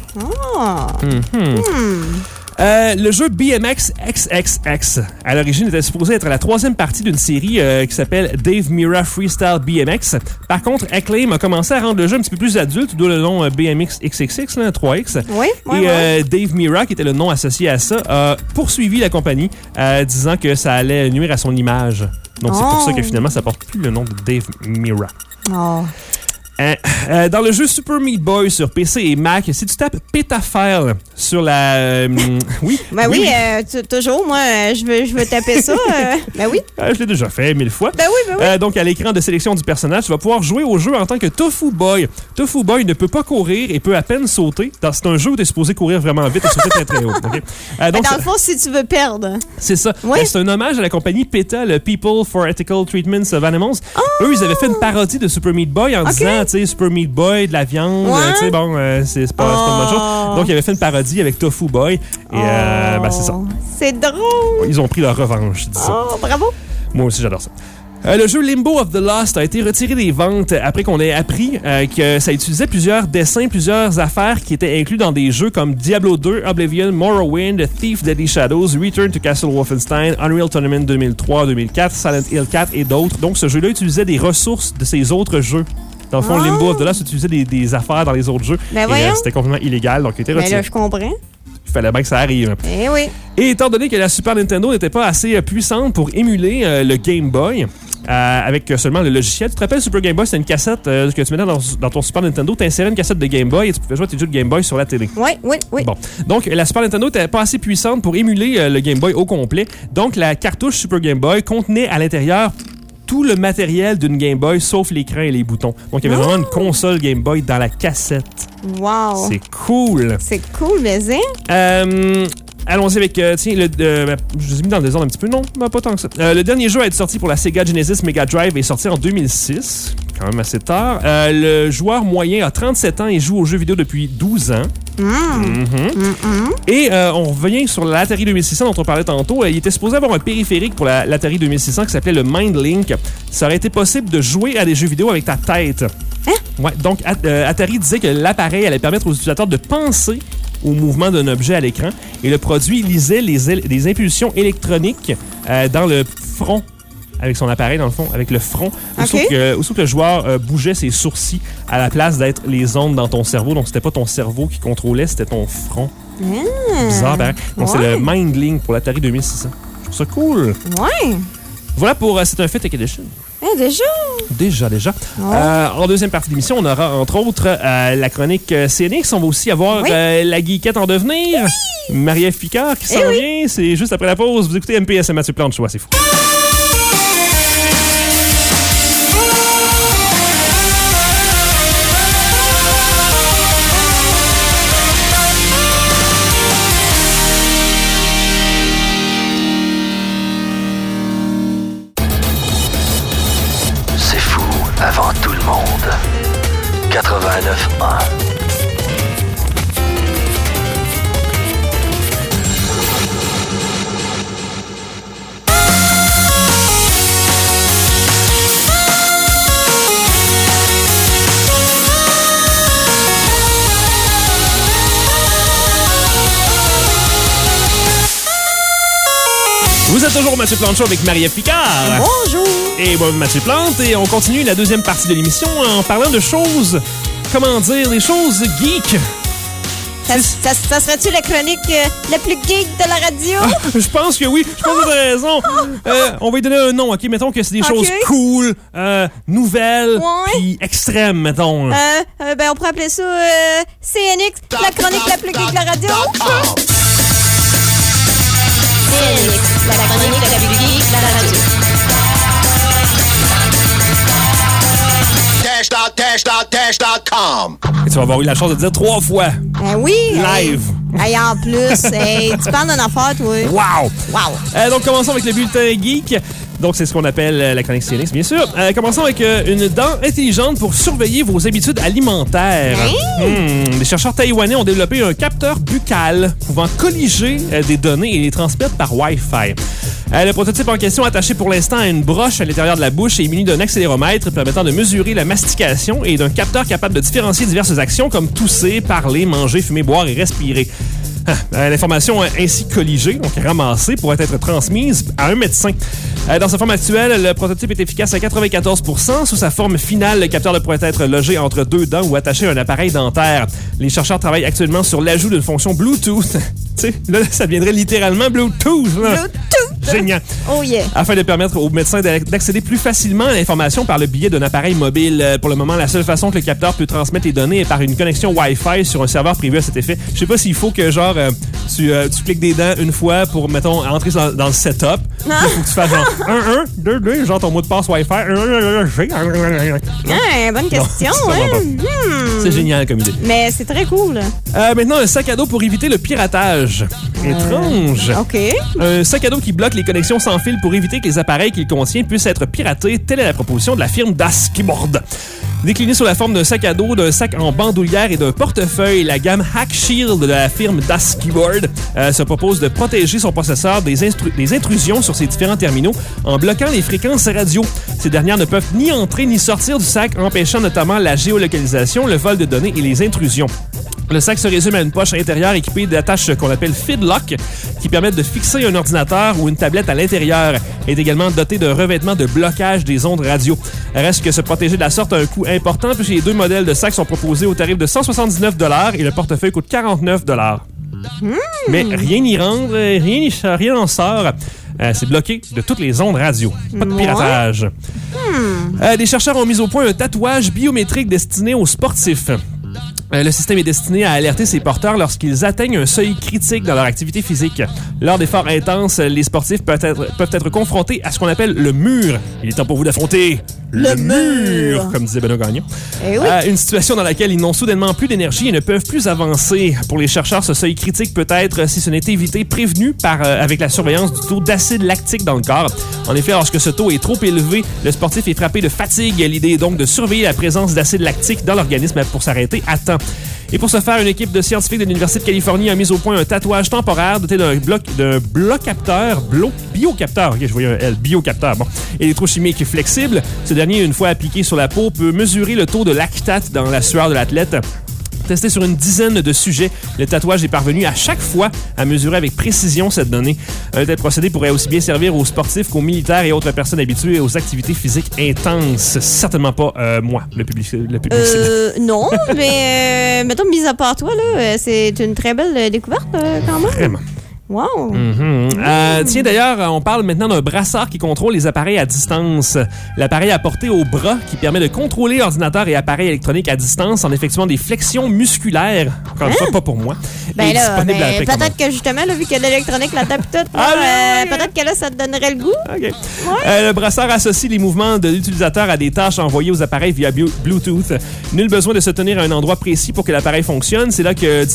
Le jeu BMX XXX, à l'origine, était supposé être la troisième partie d'une série qui s'appelle Dave Mirra Freestyle BMX. Par contre, Acclaim a commencé à rendre le jeu un petit peu plus adulte, d'où le nom BMX XXX, là, 3X. Dave Mirra, qui était le nom associé à ça, a poursuivi la compagnie, disant que ça allait nuire à son image. Donc, c'est pour ça que finalement, ça porte plus le nom de Dave Mirra. Dans le jeu Super Meat Boy sur PC et Mac, si tu tapes Petafile sur la... toujours, moi, je veux taper ça. Je l'ai déjà fait 1000 fois. Donc, à l'écran de sélection du personnage, tu vas pouvoir jouer au jeu en tant que Tofu Boy. Tofu Boy ne peut pas courir et peut à peine sauter. C'est un jeu où tu es supposé courir vraiment vite et sauter très très haut. Okay? Donc, dans le fond, si tu veux perdre. C'est ça. C'est un hommage à la compagnie PETA, le People for Ethical Treatments of Animals. Eux, ils avaient fait une parodie de Super Meat Boy en disant... Tu sais, Super Meat Boy, de la viande, tu sais, bon, c'est pas une bonne chose. Donc, il avait fait une parodie avec Tofu Boy. Et, c'est ça. C'est drôle. Ils ont pris leur revanche, je dis ça. Bravo. Moi aussi, j'adore ça. Le jeu Limbo of the Lost a été retiré des ventes après qu'on ait appris que ça utilisait plusieurs dessins, plusieurs affaires qui étaient inclus dans des jeux comme Diablo 2, Oblivion, Morrowind, Thief, Deadly Shadows, Return to Castle Wolfenstein, Unreal Tournament 2003, 2004, Silent Hill 4 et d'autres. Donc, ce jeu-là utilisait des ressources de ces autres jeux. Dans le fond, Limbo of the Lost utilisait des affaires dans les autres jeux. Et c'était complètement illégal, donc il était retiré. Mais là, je comprends. Il fallait bien que ça arrive. Et étant donné que la Super Nintendo n'était pas assez puissante pour émuler le Game Boy, avec seulement le logiciel. Tu te rappelles, Super Game Boy, c'était une cassette que tu mettais dans ton Super Nintendo. Tu insérais une cassette de Game Boy et tu pouvais jouer tes jeux de Game Boy sur la télé. Oui. Bon. Donc, la Super Nintendo n'était pas assez puissante pour émuler le Game Boy au complet. Donc, la cartouche Super Game Boy contenait à l'intérieur tout le matériel d'une Game Boy, sauf l'écran et les boutons. Donc, il y avait vraiment une console Game Boy dans la cassette. Wow! C'est cool! C'est cool, mais allons-y avec... je les ai mis dans le désordre un petit peu. Non, pas tant que ça. Le dernier jeu à être sorti pour la Sega Genesis Mega Drive est sorti en 2006. quand même assez tard. Le joueur moyen a 37 ans et joue aux jeux vidéo depuis 12 ans. Et on revient sur l'Atari 2600 dont on parlait tantôt. Il était supposé avoir un périphérique pour l'Atari 2600 qui s'appelait le MindLink. Ça aurait été possible de jouer à des jeux vidéo avec ta tête. Hein? Ouais, donc Atari disait que l'appareil allait permettre aux utilisateurs de penser au mouvement d'un objet à l'écran et le produit lisait les impulsions électroniques dans le front. Avec son appareil, dans le fond, avec le front. Okay. Aussitôt que le joueur bougeait ses sourcils à la place d'être les ondes dans ton cerveau. Donc, c'était pas ton cerveau qui contrôlait, c'était ton front. Bizarre, pareil. Donc, c'est le MindLink pour l'Atari 2600. Je trouve ça cool. Ouais. Voilà pour C'est un fait Tech Edition. Déjà? Déjà. Oh. En deuxième partie de l'émission, on aura entre autres la chronique CNX. On va aussi avoir la geekette en devenir. Oui. Marie-Ève Picard qui s'en vient. C'est juste après la pause. Vous écoutez MPS et Mathieu Plante. Choix, c'est fou. Avant tout le monde. 89.1. Vous êtes toujours Mathieu Plante avec Marie-Ève Picard. Bonjour. Et moi, Mathieu Plante, et on continue la deuxième partie de l'émission en parlant de choses, comment dire, des choses geeks. Ça serait-tu la chronique la plus geek de la radio? Je pense que oui. Je pense que vous avez raison. On va lui donner un nom, OK? Mettons que c'est des choses cool, nouvelles, puis extrêmes, mettons. On pourrait appeler ça CNX, la chronique la plus geek de la radio. CNX, la chronique la plus geek de la radio. Dash.com. Et tu vas avoir eu la chance de dire 3 fois. Oui. Live. Hey, en plus, tu parles d'une affaire, toi. Wow. Donc, commençons avec le bulletin geek. Donc, c'est ce qu'on appelle la chronique CNX, bien sûr. Commençons avec une dent intelligente pour surveiller vos habitudes alimentaires. Les chercheurs taïwanais ont développé un capteur buccal pouvant colliger des données et les transmettre par Wi-Fi. Le prototype en question, attaché pour l'instant à une broche à l'intérieur de la bouche, est muni d'un accéléromètre permettant de mesurer la mastication et d'un capteur capable de différencier diverses actions comme tousser, parler, manger, fumer, boire et respirer. L'information ainsi colligée, donc ramassée, pourrait être transmise à un médecin. Dans sa forme actuelle, le prototype est efficace à 94%. Sous sa forme finale, le capteur pourrait être logé entre 2 dents ou attaché à un appareil dentaire. Les chercheurs travaillent actuellement sur l'ajout d'une fonction Bluetooth. Tu sais, là, ça deviendrait littéralement Bluetooth. Là. Bluetooth! Génial. Oh yeah. Afin de permettre aux médecins d'accéder plus facilement à l'information par le biais d'un appareil mobile. Pour le moment, la seule façon que le capteur peut transmettre les données est par une connexion Wi-Fi sur un serveur privé à cet effet. Je sais pas s'il faut que, genre, tu cliques des dents une fois pour, mettons, entrer dans le setup. Il faut que tu fasses genre 1, 2, 2, genre ton mot de passe Wi-Fi. Bonne question. C'est génial comme idée. Mais c'est très cool. Maintenant, un sac à dos pour éviter le piratage. Étrange. OK. Un sac à dos qui bloque les connexions sans fil pour éviter que les appareils qu'il contient puissent être piratés. Telle est la proposition de la firme Das Keyboard. Décliné sous la forme d'un sac à dos, d'un sac en bandoulière et d'un portefeuille, la gamme Hack Shield de la firme Das Keyboard se propose de protéger son processeur des intrusions sur ses différents terminaux en bloquant les fréquences radio. Ces dernières ne peuvent ni entrer ni sortir du sac, empêchant notamment la géolocalisation, le vol de données et les intrusions. Le sac se résume à une poche intérieure équipée d'attaches qu'on appelle Feedlock, qui permettent de fixer un ordinateur ou une tablette à l'intérieur. Elle est également doté d'un revêtement de blocage des ondes radio. Reste que se protéger de la sorte a un coût important, puisque les 2 modèles de sacs sont proposés au tarif de 179 $ et le portefeuille coûte 49 $. Mais rien n'y rentre, rien n'en sort. C'est bloqué de toutes les ondes radio. Pas de piratage. Des chercheurs ont mis au point un tatouage biométrique destiné aux sportifs. Le système est destiné à alerter ses porteurs lorsqu'ils atteignent un seuil critique dans leur activité physique. Lors d'efforts intenses, les sportifs peuvent être confrontés à ce qu'on appelle le mur. Il est temps pour vous d'affronter Le mur. Comme disait Benoît Gagnon. Eh oui. Une situation dans laquelle ils n'ont soudainement plus d'énergie et ne peuvent plus avancer. Pour les chercheurs, ce seuil critique peut être, si ce n'est évité, prévenu avec la surveillance du taux d'acide lactique dans le corps. En effet, lorsque ce taux est trop élevé, le sportif est frappé de fatigue. L'idée est donc de surveiller la présence d'acide lactique dans l'organisme pour s'arrêter à temps. Et pour ce faire, une équipe de scientifiques de l'Université de Californie a mis au point un tatouage temporaire doté d'un biocapteur. OK, je voyais un L, biocapteur. Bon. Électrochimique flexible. Ce dernier, une fois appliqué sur la peau, peut mesurer le taux de lactate dans la sueur de l'athlète. Testé sur une dizaine de sujets, le tatouage est parvenu à chaque fois à mesurer avec précision cette donnée. Un tel procédé pourrait aussi bien servir aux sportifs qu'aux militaires et autres personnes habituées aux activités physiques intenses. Certainement pas moi, le public. Non, mais mettons, mis à part toi, là, c'est une très belle découverte quand même. Vraiment. Wow! Tiens, d'ailleurs, on parle maintenant d'un brassard qui contrôle les appareils à distance. L'appareil à porter au bras qui permet de contrôler ordinateur et appareils électroniques à distance en effectuant des flexions musculaires. Encore une fois, pas pour moi. Ben Et là, disponible à la peut-être précommande. que justement, là, vu qu'il y a de l'électronique là-dedans pis tout, Ah, oui. peut-être que là, ça te donnerait le goût. OK. Le brassard associe les mouvements de l'utilisateur à des tâches envoyées aux appareils via Bluetooth. Nul besoin de se tenir à un endroit précis pour que l'appareil fonctionne. C'est là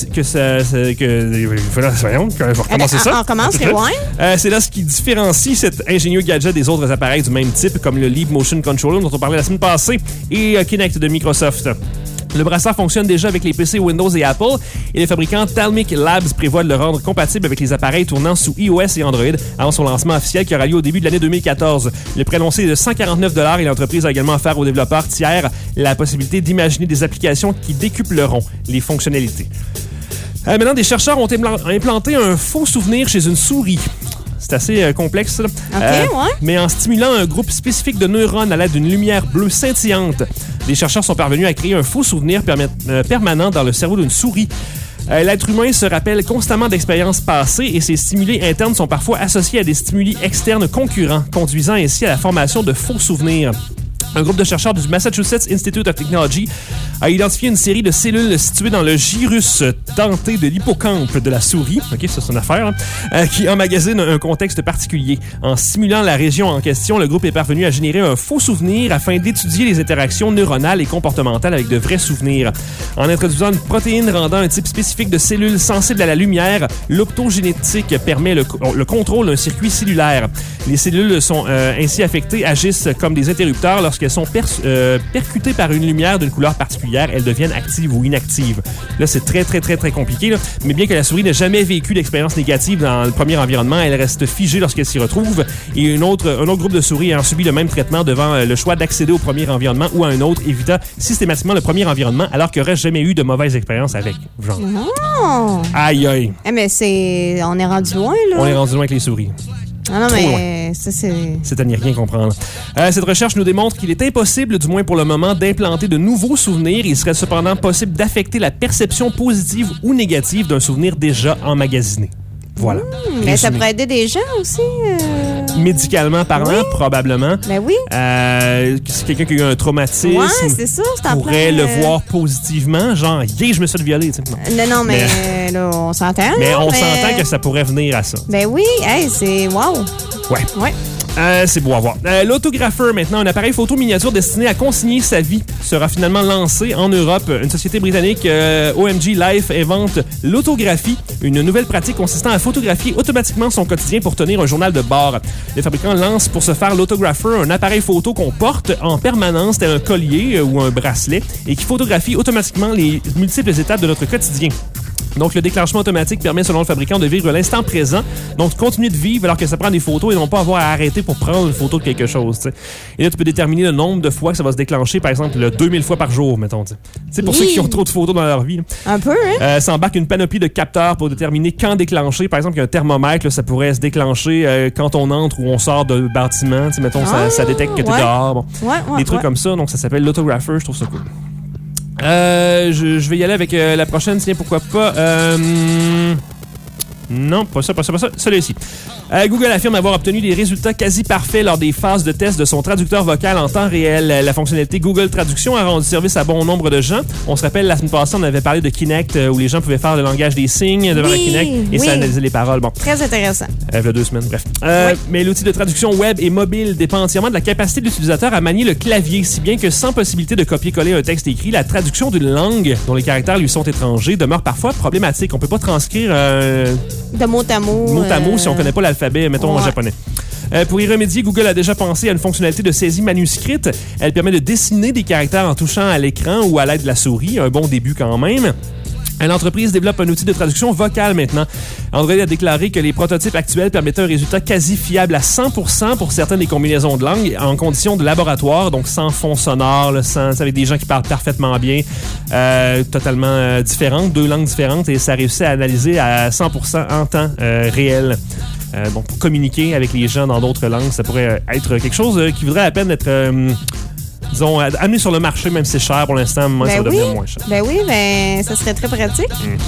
voyons, c'est ça? On commence, c'est ouais. C'est là ce qui différencie cet ingénieux gadget des autres appareils du même type, comme le Leap Motion Controller dont on parlait la semaine passée et Kinect de Microsoft. Le brassard fonctionne déjà avec les PC Windows et Apple et le fabricant Thalmic Labs prévoit de le rendre compatible avec les appareils tournant sous iOS et Android avant son lancement officiel qui aura lieu au début de l'année 2014. Le prix annoncé est de 149 $ et l'entreprise a également offert aux développeurs tiers la possibilité d'imaginer des applications qui décupleront les fonctionnalités. Maintenant, des chercheurs ont implanté un faux souvenir chez une souris. C'est assez complexe. Là. Ouais. Mais en stimulant un groupe spécifique de neurones à l'aide d'une lumière bleue scintillante, les chercheurs sont parvenus à créer un faux souvenir permanent dans le cerveau d'une souris. L'être humain se rappelle constamment d'expériences passées et ces stimuli internes sont parfois associés à des stimuli externes concurrents, conduisant ainsi à la formation de faux souvenirs. Un groupe de chercheurs du Massachusetts Institute of Technology a identifié une série de cellules situées dans le gyrus denté de l'hippocampe de la souris, OK, ça c'est une affaire, qui emmagasinent un contexte particulier. En simulant la région en question, le groupe est parvenu à générer un faux souvenir afin d'étudier les interactions neuronales et comportementales avec de vrais souvenirs. En introduisant une protéine rendant un type spécifique de cellules sensibles à la lumière, l'optogénétique permet le contrôle d'un circuit cellulaire. Les cellules sont ainsi affectées, agissent comme des interrupteurs lorsqu'elles sont percutées par une lumière d'une couleur particulière, elles deviennent actives ou inactives. Là, c'est très, très, très, très compliqué. Là. Mais bien que la souris n'ait jamais vécu d'expérience négative dans le premier environnement, elle reste figée lorsqu'elle s'y retrouve. Et un autre groupe de souris ayant subi le même traitement devant le choix d'accéder au premier environnement ou à un autre, évitant systématiquement le premier environnement alors qu'il n'aurait jamais eu de mauvaise expérience avec. Genre. Oh! Aïe, aïe. Mais on est rendu loin, là. On est rendu loin avec les souris. Ah non, Trop mais ça, c'est... C'est à n'y rien comprendre. Cette recherche nous démontre qu'il est impossible, du moins pour le moment, d'implanter de nouveaux souvenirs. Il serait cependant possible d'affecter la perception positive ou négative d'un souvenir déjà emmagasiné. Voilà. Mais ça pourrait aider des gens aussi. Médicalement parlant, Oui. Probablement. Ben oui. Si quelqu'un qui a eu un traumatisme Ouais, c'est ça, c'est en pourrait plein, le voir positivement, genre, je me suis fait violer. Tu sais. Non, mais là, on s'entend. Mais là, on s'entend que ça pourrait venir à ça. Ben oui, hey, c'est... Wow! Ouais. Ouais. C'est beau à voir. L'autographeur, maintenant, un appareil photo miniature destiné à consigner sa vie, sera finalement lancé en Europe. Une société britannique, OMG Life, invente l'autographie, une nouvelle pratique consistant à photographier automatiquement son quotidien pour tenir un journal de bord. Le fabricant lance pour ce faire l'autographeur, un appareil photo qu'on porte en permanence, tel un collier ou un bracelet, et qui photographie automatiquement les multiples étapes de notre quotidien. Donc, le déclenchement automatique permet, selon le fabricant, de vivre l'instant présent. Donc, continuer de vivre alors que ça prend des photos et non pas avoir à arrêter pour prendre une photo de quelque chose. T'sais. Et là, tu peux déterminer le nombre de fois que ça va se déclencher, par exemple, 2000 fois par jour, mettons. C'est pour ceux qui ont trop de photos dans leur vie. Là. Un peu, hein? Ça embarque une panoplie de capteurs pour déterminer quand déclencher. Par exemple, il y a un thermomètre, là, ça pourrait se déclencher quand on entre ou on sort de bâtiment. Mettons, ça détecte que tu es dehors. Bon. Des trucs comme ça. Donc, ça s'appelle l'autographeur. Je trouve ça cool. Je vais y aller avec la prochaine, tiens, pourquoi pas. Non, pas ça. Celui-ci. Google affirme avoir obtenu des résultats quasi parfaits lors des phases de test de son traducteur vocal en temps réel. La fonctionnalité Google Traduction a rendu service à bon nombre de gens. On se rappelle, la semaine passée, on avait parlé de Kinect, où les gens pouvaient faire le langage des signes devant un Kinect et ça analysait les paroles. Bon. Très intéressant. Il y a 2 semaines, bref. Mais l'outil de traduction web et mobile dépend entièrement de la capacité de l'utilisateur à manier le clavier, si bien que sans possibilité de copier-coller un texte écrit, la traduction d'une langue dont les caractères lui sont étrangers demeure parfois problématique. On peut pas transcrire de mot à mot si on connaît pas l'alphabet, mettons en japonais. Pour y remédier, Google a déjà pensé à une fonctionnalité de saisie manuscrite. Elle permet de dessiner des caractères en touchant à l'écran ou à l'aide de la souris. Un bon début quand même. L'entreprise développe un outil de traduction vocale maintenant. Android a déclaré que les prototypes actuels permettaient un résultat quasi fiable à 100% pour certaines des combinaisons de langues en conditions de laboratoire, donc sans fond sonore, là, avec des gens qui parlent parfaitement bien, totalement différentes, 2 langues différentes, et ça réussit à analyser à 100% en temps réel. Donc, pour communiquer avec les gens dans d'autres langues, ça pourrait être quelque chose qui voudrait à peine être... disons, amené sur le marché, même si c'est cher pour l'instant, moi, ça va devenir moins cher. Ben oui, mais ça serait très pratique.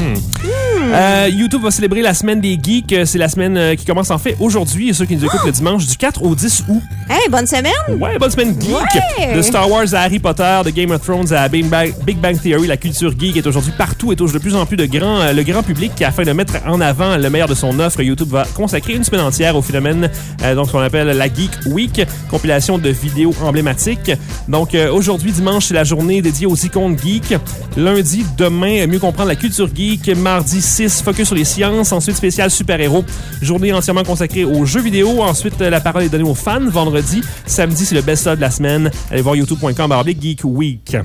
YouTube va célébrer la semaine des geeks. C'est la semaine qui commence en fait aujourd'hui. Et ceux qui nous écoutent le dimanche du 4 au 10 août. Hey, bonne semaine! Ouais, bonne semaine geek! Ouais. De Star Wars à Harry Potter, de Game of Thrones à Big Bang Theory, la culture geek est aujourd'hui partout et touche de plus en plus le grand public. Afin de mettre en avant le meilleur de son offre, YouTube va consacrer une semaine entière au phénomène, donc ce qu'on appelle la Geek Week, compilation de vidéos emblématiques. Donc, aujourd'hui, dimanche, c'est la journée dédiée aux icônes geek. Lundi, demain, mieux comprendre la culture geek. Mardi, 6, focus sur les sciences. Ensuite, spécial super-héros. Journée entièrement consacrée aux jeux vidéo. Ensuite, la parole est donnée aux fans. Vendredi, samedi, c'est le best-of de la semaine. Allez voir youtube.com/Geek Week.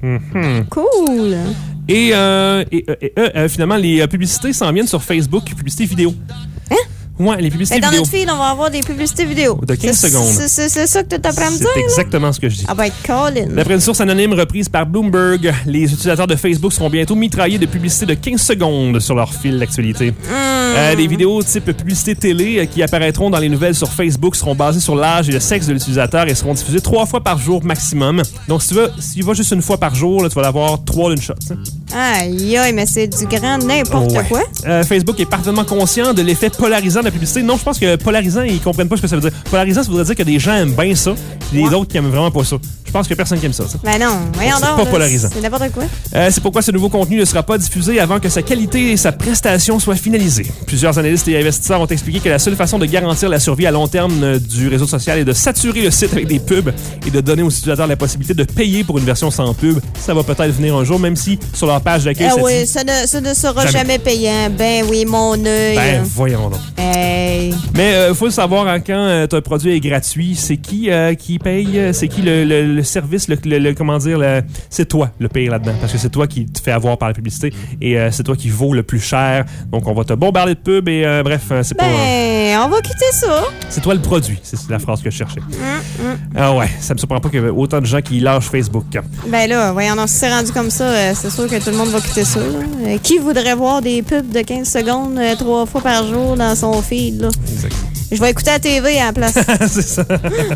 Cool! Et finalement, les publicités s'en viennent sur Facebook, publicités vidéo. Hein? Ouais, les publicités dans vidéo. notre feed, on va avoir des publicités vidéo. De 15 secondes. C'est ça que tu t'apprends à me dire? C'est exactement ce que je dis. Ah ben, Colin. D'après une source anonyme reprise par Bloomberg, les utilisateurs de Facebook seront bientôt mitraillés de publicités de 15 secondes sur leur fil d'actualité. Des vidéos type publicité télé qui apparaîtront dans les nouvelles sur Facebook seront basées sur l'âge et le sexe de l'utilisateur et seront diffusées 3 fois par jour maximum. Donc, si tu vas juste une fois par jour, là, tu vas l'avoir 3 d'une shot. Aïe, aïe, mais c'est du grand n'importe quoi. Facebook est parfaitement conscient de l'effet polarisant de la publicité. Non, je pense que polarisant, ils comprennent pas ce que ça veut dire. Polarisant, ça voudrait dire que des gens aiment bien ça, et des autres qui aiment vraiment pas ça. Je pense qu'il y a personne qui aime ça. Ben non, voyons donc. C'est pas polarisant. C'est n'importe quoi. C'est pourquoi ce nouveau contenu ne sera pas diffusé avant que sa qualité et sa prestation soient finalisées. Plusieurs analystes et investisseurs ont expliqué que la seule façon de garantir la survie à long terme du réseau social est de saturer le site avec des pubs et de donner aux utilisateurs la possibilité de payer pour une version sans pub. Ça va peut-être venir un jour, même si sur leur page d'accueil, oui, ça ne sera jamais payant. Ben oui, mon œil. Ben voyons donc. Hey. Mais il faut le savoir, hein, quand un produit est gratuit, c'est qui paye? C'est qui le service? Comment dire? C'est toi le pire là-dedans. Parce que c'est toi qui te fais avoir par la publicité et c'est toi qui vaut le plus cher. Donc, on va te bombarder de pub et bref, c'est pas... on va quitter ça. C'est toi le produit. C'est la phrase que je cherchais. Ah ouais, ça me surprend pas qu'il y ait autant de gens qui lâchent Facebook. Ben là, voyons, si c'est rendu comme ça, c'est sûr que tout le monde va quitter ça. Qui voudrait voir des pubs de 15 secondes 3 fois par jour dans son feed, là? Exactement. Je vais écouter la TV à la place. C'est ça.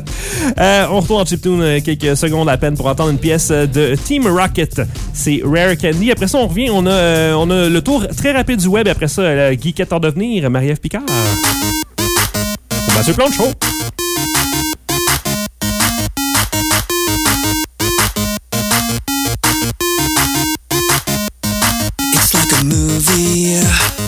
On retourne en chiptune quelques secondes à peine pour entendre une pièce de Team Rocket. C'est Rare Candy. Après ça, on revient. On a le tour très rapide du web. Après ça, la geekette en devenir, Marie-Ève Picard. Pour Mathieu Plante Show. It's like a movie.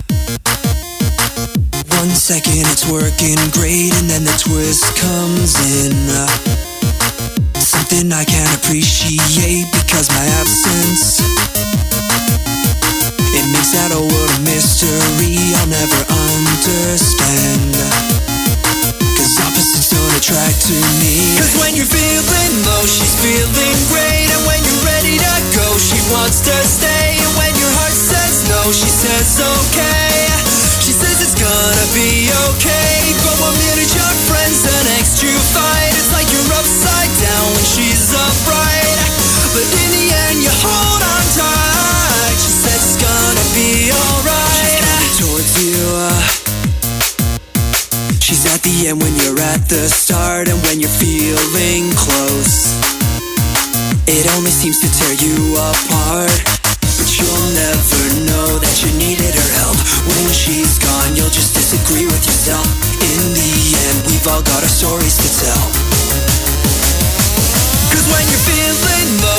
1 second it's working great and then the twist comes in. Something I can't appreciate because my absence, it makes that whole world a mystery I'll never understand. Cause opposites don't attract to me. Cause when you're feeling low, she's feeling great. And when you're ready to go, she wants to stay. And when your heart says no, she says okay. She says it's gonna be okay. But 1 minute you're friends, the next you fight. It's like you're upside down when she's upright. But in the end you hold on tight. She says it's gonna be alright. She's coming towards you. She's at the end when you're at the start. And when you're feeling close, it only seems to tear you apart. But you'll never know that you needed her help. When she's gone, you'll just disagree with yourself. In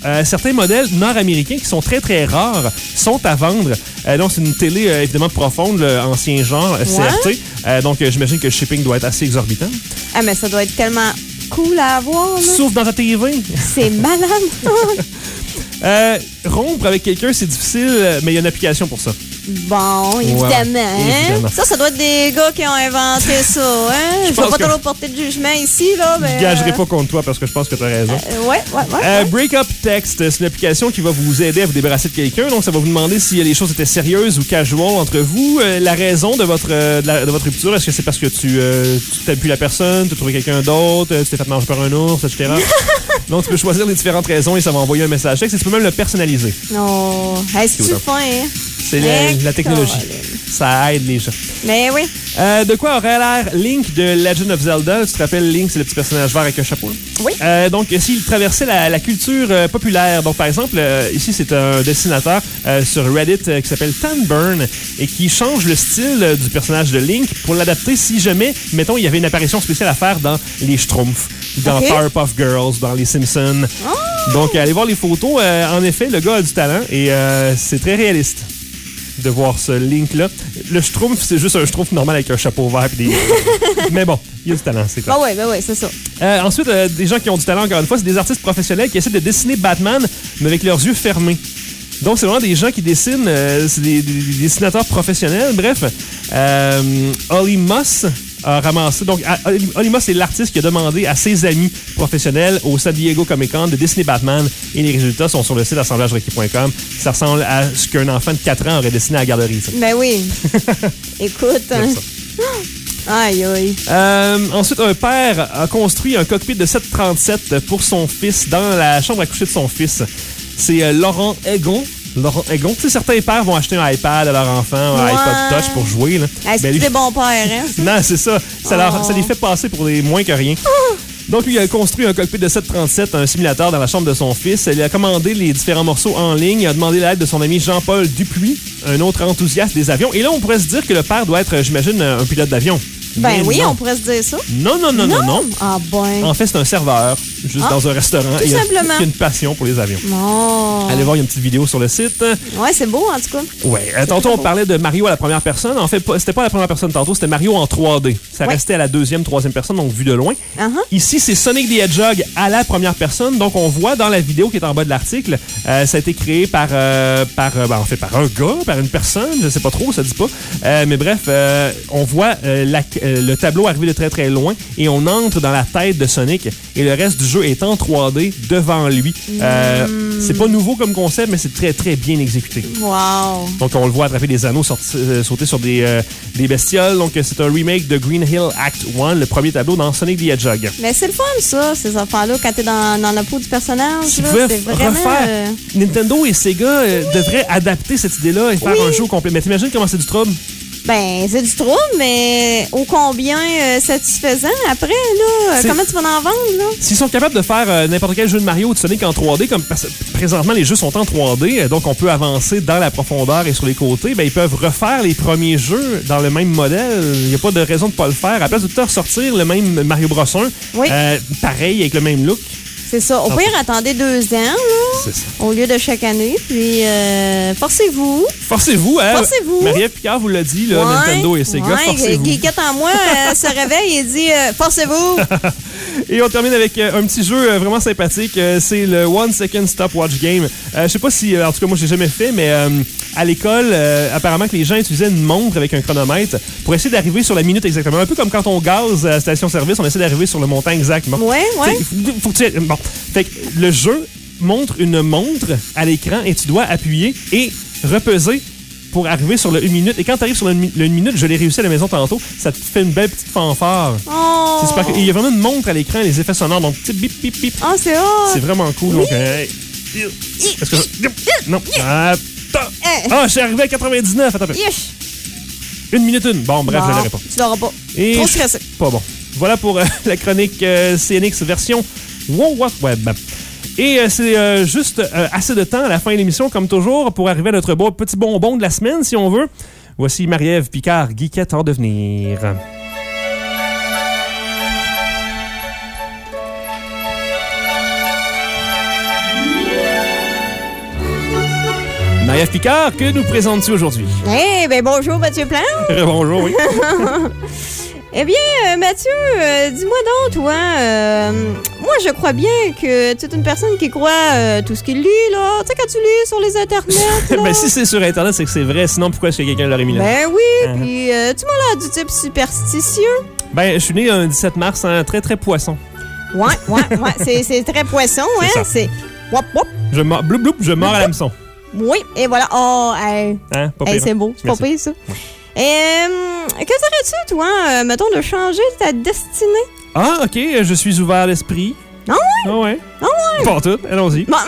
certains modèles nord-américains qui sont très, très rares sont à vendre. Donc, c'est une télé, évidemment, profonde, ancien genre, CRT. Donc, j'imagine que le shipping doit être assez exorbitant. Ah, mais ça doit être tellement cool à avoir, là. Sauf dans ta TV. C'est malade. Rompre avec quelqu'un, c'est difficile, mais il y a une application pour ça. Bon, évidemment. Ouais, évidemment. Ça doit être des gars qui ont inventé ça. Hein? Je ne vais pas trop porter de jugement ici, là. Mais, je gagerai pas contre toi parce que je pense que tu as raison. Ouais. Break Up Text, c'est une application qui va vous aider à vous débarrasser de quelqu'un. Donc, ça va vous demander si les choses étaient sérieuses ou casual entre vous. La raison de votre rupture, est-ce que c'est parce que tu t'aimes plus la personne, tu as trouvé quelqu'un d'autre, tu t'es fait manger par un ours, etc. Donc, tu peux choisir les différentes raisons et ça va envoyer un message texte et tu peux même le personnaliser. Non. C'est-tu fin, hein? C'est la technologie. Ça aide les gens. Mais oui. De quoi aurait l'air Link de Legend of Zelda? Tu te rappelles, Link, c'est le petit personnage vert avec un chapeau? Oui. Donc, s'il traversait la culture populaire, donc par exemple, ici, c'est un dessinateur sur Reddit qui s'appelle Tanburn et qui change le style du personnage de Link pour l'adapter si jamais, mettons, il y avait une apparition spéciale à faire dans les Schtroumpfs, dans Powerpuff Girls, dans les Simpsons. Oh! Donc, allez voir les photos. En effet, le gars a du talent et c'est très réaliste de voir ce Link-là. Le Schtroumpf, c'est juste un Schtroumpf normal avec un chapeau vert et des... Mais bon, il y a du talent, c'est quoi. Ben oui, c'est ça. Ensuite, des gens qui ont du talent, encore une fois, c'est des artistes professionnels qui essaient de dessiner Batman, mais avec leurs yeux fermés. Donc, c'est vraiment des gens qui dessinent, c'est des dessinateurs professionnels. Bref, Ollie Moss a ramassé... Donc, Ollie Moss, c'est l'artiste qui a demandé à ses amis professionnels au San Diego Comic-Con de dessiner Batman et les résultats sont sur le site assemblagerequis.com. Ça ressemble à ce qu'un enfant de 4 ans aurait dessiné à la garderie. Ça. Ben oui. Écoute... Aïe, aïe. Ensuite, un père a construit un cockpit de 737 pour son fils dans la chambre à coucher de son fils. C'est Laurent Egon. Tu sais, certains pères vont acheter un iPad à leur enfant, un iPod Touch pour jouer. Là. C'est des bons pères, hein? Non, c'est ça. Ça les fait passer pour des moins que rien. Donc, lui, il a construit un cockpit de 737, un simulateur dans la chambre de son fils. Il a commandé les différents morceaux en ligne. Il a demandé l'aide de son ami Jean-Paul Dupuis, un autre enthousiaste des avions. Et là, on pourrait se dire que le père doit être, j'imagine, un pilote d'avion. Ben oui, on pourrait se dire ça. Non. Ah ben. En fait, c'est un serveur, juste dans un restaurant. Tout simplement. Qui a une passion pour les avions. Oh. Allez voir, il y a une petite vidéo sur le site. Ouais, c'est beau, en tout cas. Ouais. Tantôt, on parlait de Mario à la première personne. En fait, c'était pas la première personne tantôt, c'était Mario en 3D. Ça restait à la deuxième, troisième personne, donc vu de loin. Ici, c'est Sonic the Hedgehog à la première personne. Donc, on voit dans la vidéo qui est en bas de l'article, ça a été créé par un gars, par une personne, je sais pas trop, ça dit pas. Mais bref, on voit le tableau arriver de très très loin et on entre dans la tête de Sonic et le reste du jeu est en 3D devant lui. C'est pas nouveau comme concept, mais c'est très très bien exécuté. Wow! Donc on le voit attraper des anneaux, sauter sur des bestioles. Donc c'est un remake de Green Hill Act 1, le premier tableau dans Sonic the Hedgehog. Mais c'est le fun ça, ces affaires-là, quand t'es dans la peau du personnage. Si là, vous pouvez c'est vraiment... refaire, Nintendo et Sega devraient adapter cette idée-là et faire un jeu complet. Mais t'imagines comment c'est du trouble? Ben, c'est du trouble, mais ô combien satisfaisant après, là. Comment tu vas en vendre, là? S'ils sont capables de faire n'importe quel jeu de Mario ou de Sonic en 3D, comme présentement les jeux sont en 3D, donc on peut avancer dans la profondeur et sur les côtés, ben ils peuvent refaire les premiers jeux dans le même modèle. Il n'y a pas de raison de ne pas le faire. À la place de tout ressortir le même Mario Bros 1, pareil, avec le même look. C'est ça. Au pire, attendez 2 ans, là, c'est ça. au lieu de chaque année. Puis, forcez-vous. Forcez-vous, hein? Forcez-vous. Marie-Ève Picard vous l'a dit, là, Nintendo et Sega, forcez-vous. Guiquette en moi se réveille et dit forcez-vous. Et on termine avec un petit jeu vraiment sympathique. C'est le 1 Second Stopwatch Game. Je sais pas si, en tout cas, moi, je l'ai jamais fait, mais à l'école, apparemment que les gens utilisaient une montre avec un chronomètre pour essayer d'arriver sur la minute exactement. Un peu comme quand on gaze à la station-service, on essaie d'arriver sur le montant exact. Bon. Ouais. Faut que bon. Fait que le jeu montre une montre à l'écran et tu dois appuyer et repeser pour arriver sur le 1 minute. Et quand tu arrives sur le 1 minute, je l'ai réussi à la maison tantôt, ça te fait une belle petite fanfare. Oh. C'est super. Il y a vraiment une montre à l'écran, les effets sonores, donc petit bip, bip, bip. Oh, c'est hot. C'est vraiment cool. Oui. Donc, est-ce que non. Je suis arrivé à 99. Attends un peu. 1 minute 1. Bon, bref, je l'aurai pas. Tu l'auras pas. Et trop stressé. Pas bon. Voilà pour la chronique CNX version Web. Et c'est juste assez de temps à la fin de l'émission, comme toujours, pour arriver à notre petit bonbon de la semaine, si on veut. Voici Marie-Ève Picard, Geekette en devenir. Marie-Ève Picard, que nous présentes-tu aujourd'hui? Eh bien, bonjour, Mathieu Plante. Bonjour, oui. Eh bien, Mathieu, dis-moi donc, toi, moi, je crois bien que tu es une personne qui croit tout ce qu'il lit, là. Tu sais, quand tu lis sur les internets, là. Ben, si c'est sur Internet, c'est que c'est vrai. Sinon, pourquoi est-ce que quelqu'un l'aurait mis là? Ben oui, puis tu m'as l'air du type superstitieux. Ben, je suis né un 17 mars, hein, très, très poisson. Ouais, c'est très poisson, hein. C'est ça. C'est wop, wop. Je mords, bloup, bloup, je mords à l'hameçon. Oui, et voilà. Oh, hey. Hein? Pas Hey, pire, c'est hein? beau, c'est pas Merci. pire, ça. Que dirais-tu, toi, mettons, de changer ta destinée? Ah, OK, je suis ouvert d'esprit. Ah ouais? Ah ouais? Ah ouais? Pas tout, allons-y. Bon.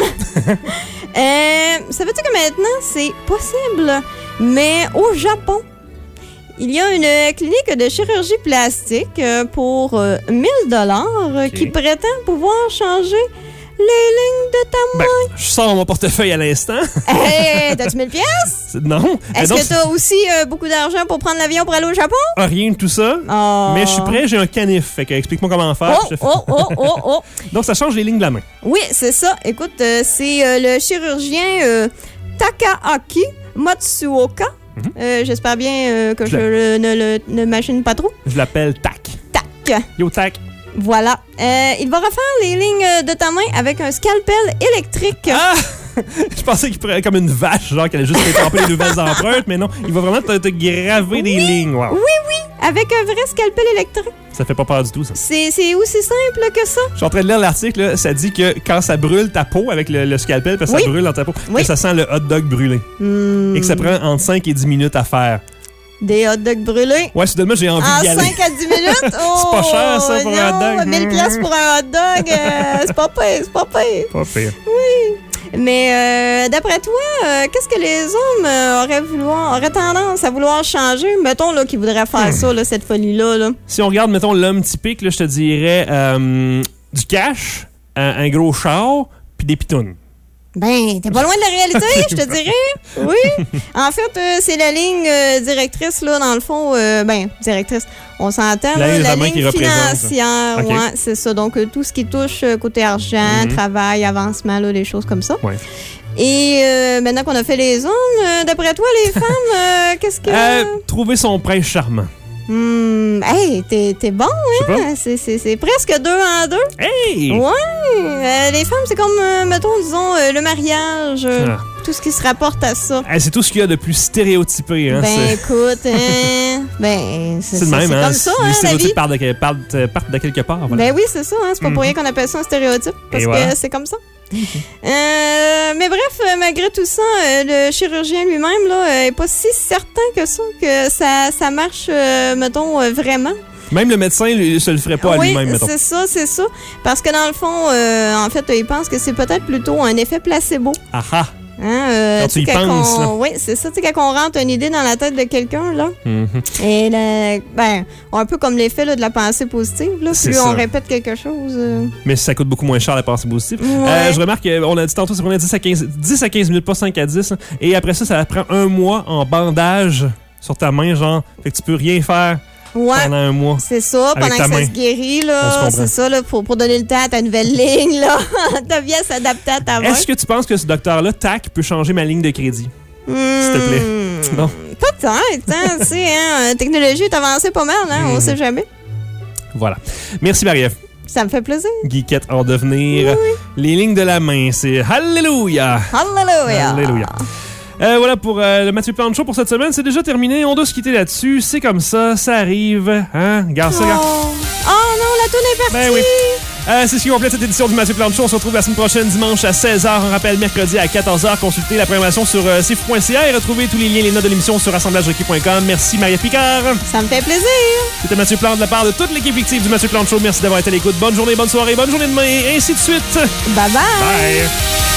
Ça veut dire que maintenant, c'est possible, mais au Japon, il y a une clinique de chirurgie plastique pour 1 000 qui prétend pouvoir changer les lignes de ta main. Ben, je sors mon portefeuille à l'instant. Hey, t'as-tu 1000 pièces? Non. Est-ce Donc, que t'as aussi beaucoup d'argent pour prendre l'avion pour aller au Japon? rien de tout ça. Oh. Mais je suis prêt, j'ai un canif. Fait que explique-moi comment faire. Oh. Donc, ça change les lignes de la main. Oui, c'est ça. Écoute, c'est le chirurgien Takaaki Matsuoka. J'espère bien que je ne machine pas trop. Je l'appelle TAC. Tac. Yo, TAC. Voilà. Il va refaire les lignes de ta main avec un scalpel électrique. Ah! Je pensais qu'il pourrait comme une vache, genre qu'elle allait juste étamper les nouvelles empreintes, mais non, il va vraiment te graver des lignes. Wow. Oui, avec un vrai scalpel électrique. Ça fait pas peur du tout, ça. C'est aussi simple que ça. Je suis en train de lire l'article, là, ça dit que quand ça brûle ta peau avec le scalpel, parce que Oui. ça brûle dans ta peau, Oui. que ça sent le hot dog brûlé. Et que ça prend entre 5 et 10 minutes à faire. Des hot dogs brûlés. Ouais, soudainement, j'ai envie En d'y aller. 5 à 10 minutes? Oh, C'est pas cher, ça, pour un hot dog. 1000 pièces pour un hot dog, c'est pas pire. Pas pire. Mais d'après toi, qu'est-ce que les hommes auraient tendance à vouloir changer? Mettons là, qu'ils voudraient faire ça, là, cette folie-là. Là. Si on regarde, mettons, l'homme typique, là, je te dirais du cash, un gros char, puis des pitounes. Ben, t'es pas loin de la réalité, je te dirais. Oui. En fait, c'est la ligne directrice, là, dans le fond. Directrice, on s'entend, La là, ligne de la la main ligne qui représente, financière. OK. Ouais, c'est ça. Donc, tout ce qui touche côté argent, travail, avancement, là, des choses comme ça. Ouais. Et maintenant qu'on a fait les hommes, d'après toi, les femmes, qu'est-ce que... Trouver son prince charmant. Hey, t'es bon, Je sais hein? C'est presque 2 en 2. Hey! Ouais, les femmes, c'est comme, mettons, disons, le mariage, tout ce qui se rapporte à ça. Hey, c'est tout ce qu'il y a de plus stéréotypé. Hein, Ben, écoute, hein, ben, c'est le même, c'est hein? comme ça, Les hein, la vie. stéréotypes partent de quelque part. Voilà. Ben oui, c'est ça, hein, c'est pas pour rien qu'on appelle ça un stéréotype, parce Et que voilà. c'est comme ça. Mais bref, malgré tout ça, le chirurgien lui-même là, est pas si certain que ça, que ça marche, mettons, vraiment. Même le médecin lui, se le ferait pas à Oui, lui-même, mettons. c'est ça. Parce que dans le fond, en fait, il pense que c'est peut-être plutôt un effet placebo. Ah ah! Hein, Quand tu y sais, penses, là. Oui, c'est ça. Tu sais, quand on rentre une idée dans la tête de quelqu'un, là. Et là, ben, un peu comme l'effet là, de la pensée positive, là. C'est Plus ça. on répète quelque chose. Mais ça coûte beaucoup moins cher la pensée positive. Ouais. Je remarque qu'on a dit tantôt, c'est qu'on a 10 à 15 minutes, pas 5 à 10. Hein. Et après ça prend 1 mois en bandage sur ta main, genre. Fait que tu peux rien faire Ouais. pendant 1 mois. C'est ça, Avec pendant ta que main. ça se guérit, On se là. comprend. C'est ça, là, pour donner le temps à ta nouvelle ligne, là. T'as bien s'adapter à ta main. Est-ce que tu penses que ce docteur-là, TAC, peut changer ma ligne de crédit? S'il te plaît. Non. Peut-être, hein, tu sais, hein, la technologie est avancée pas mal, hein, on sait jamais. Voilà. Merci, Marie-Ève. Ça me fait plaisir. Geekette en devenir. Les lignes de la main, c'est Alléluia. Alléluia. Alléluia. Voilà pour le Mathieu Plante Show pour cette semaine. C'est déjà terminé. On doit se quitter là-dessus. C'est comme ça. Ça arrive. Hein? Regarde ça. Oh. Regarde. Oh non, la toune est partie. Ben oui. C'est ce qui complète cette édition du Mathieu Plante Show. On se retrouve la semaine prochaine, dimanche à 16h. On rappelle mercredi à 14h. Consultez la programmation sur cfou.ca et retrouvez tous les liens et les notes de l'émission sur assemblagerequis.com. Merci Marie-Ève Picard. Ça me fait plaisir. C'était Mathieu Plante de la part de toute l'équipe fictive du Mathieu Plante Show. Merci d'avoir été à l'écoute. Bonne journée, bonne soirée, bonne journée demain et ainsi de suite. Bye bye. Bye.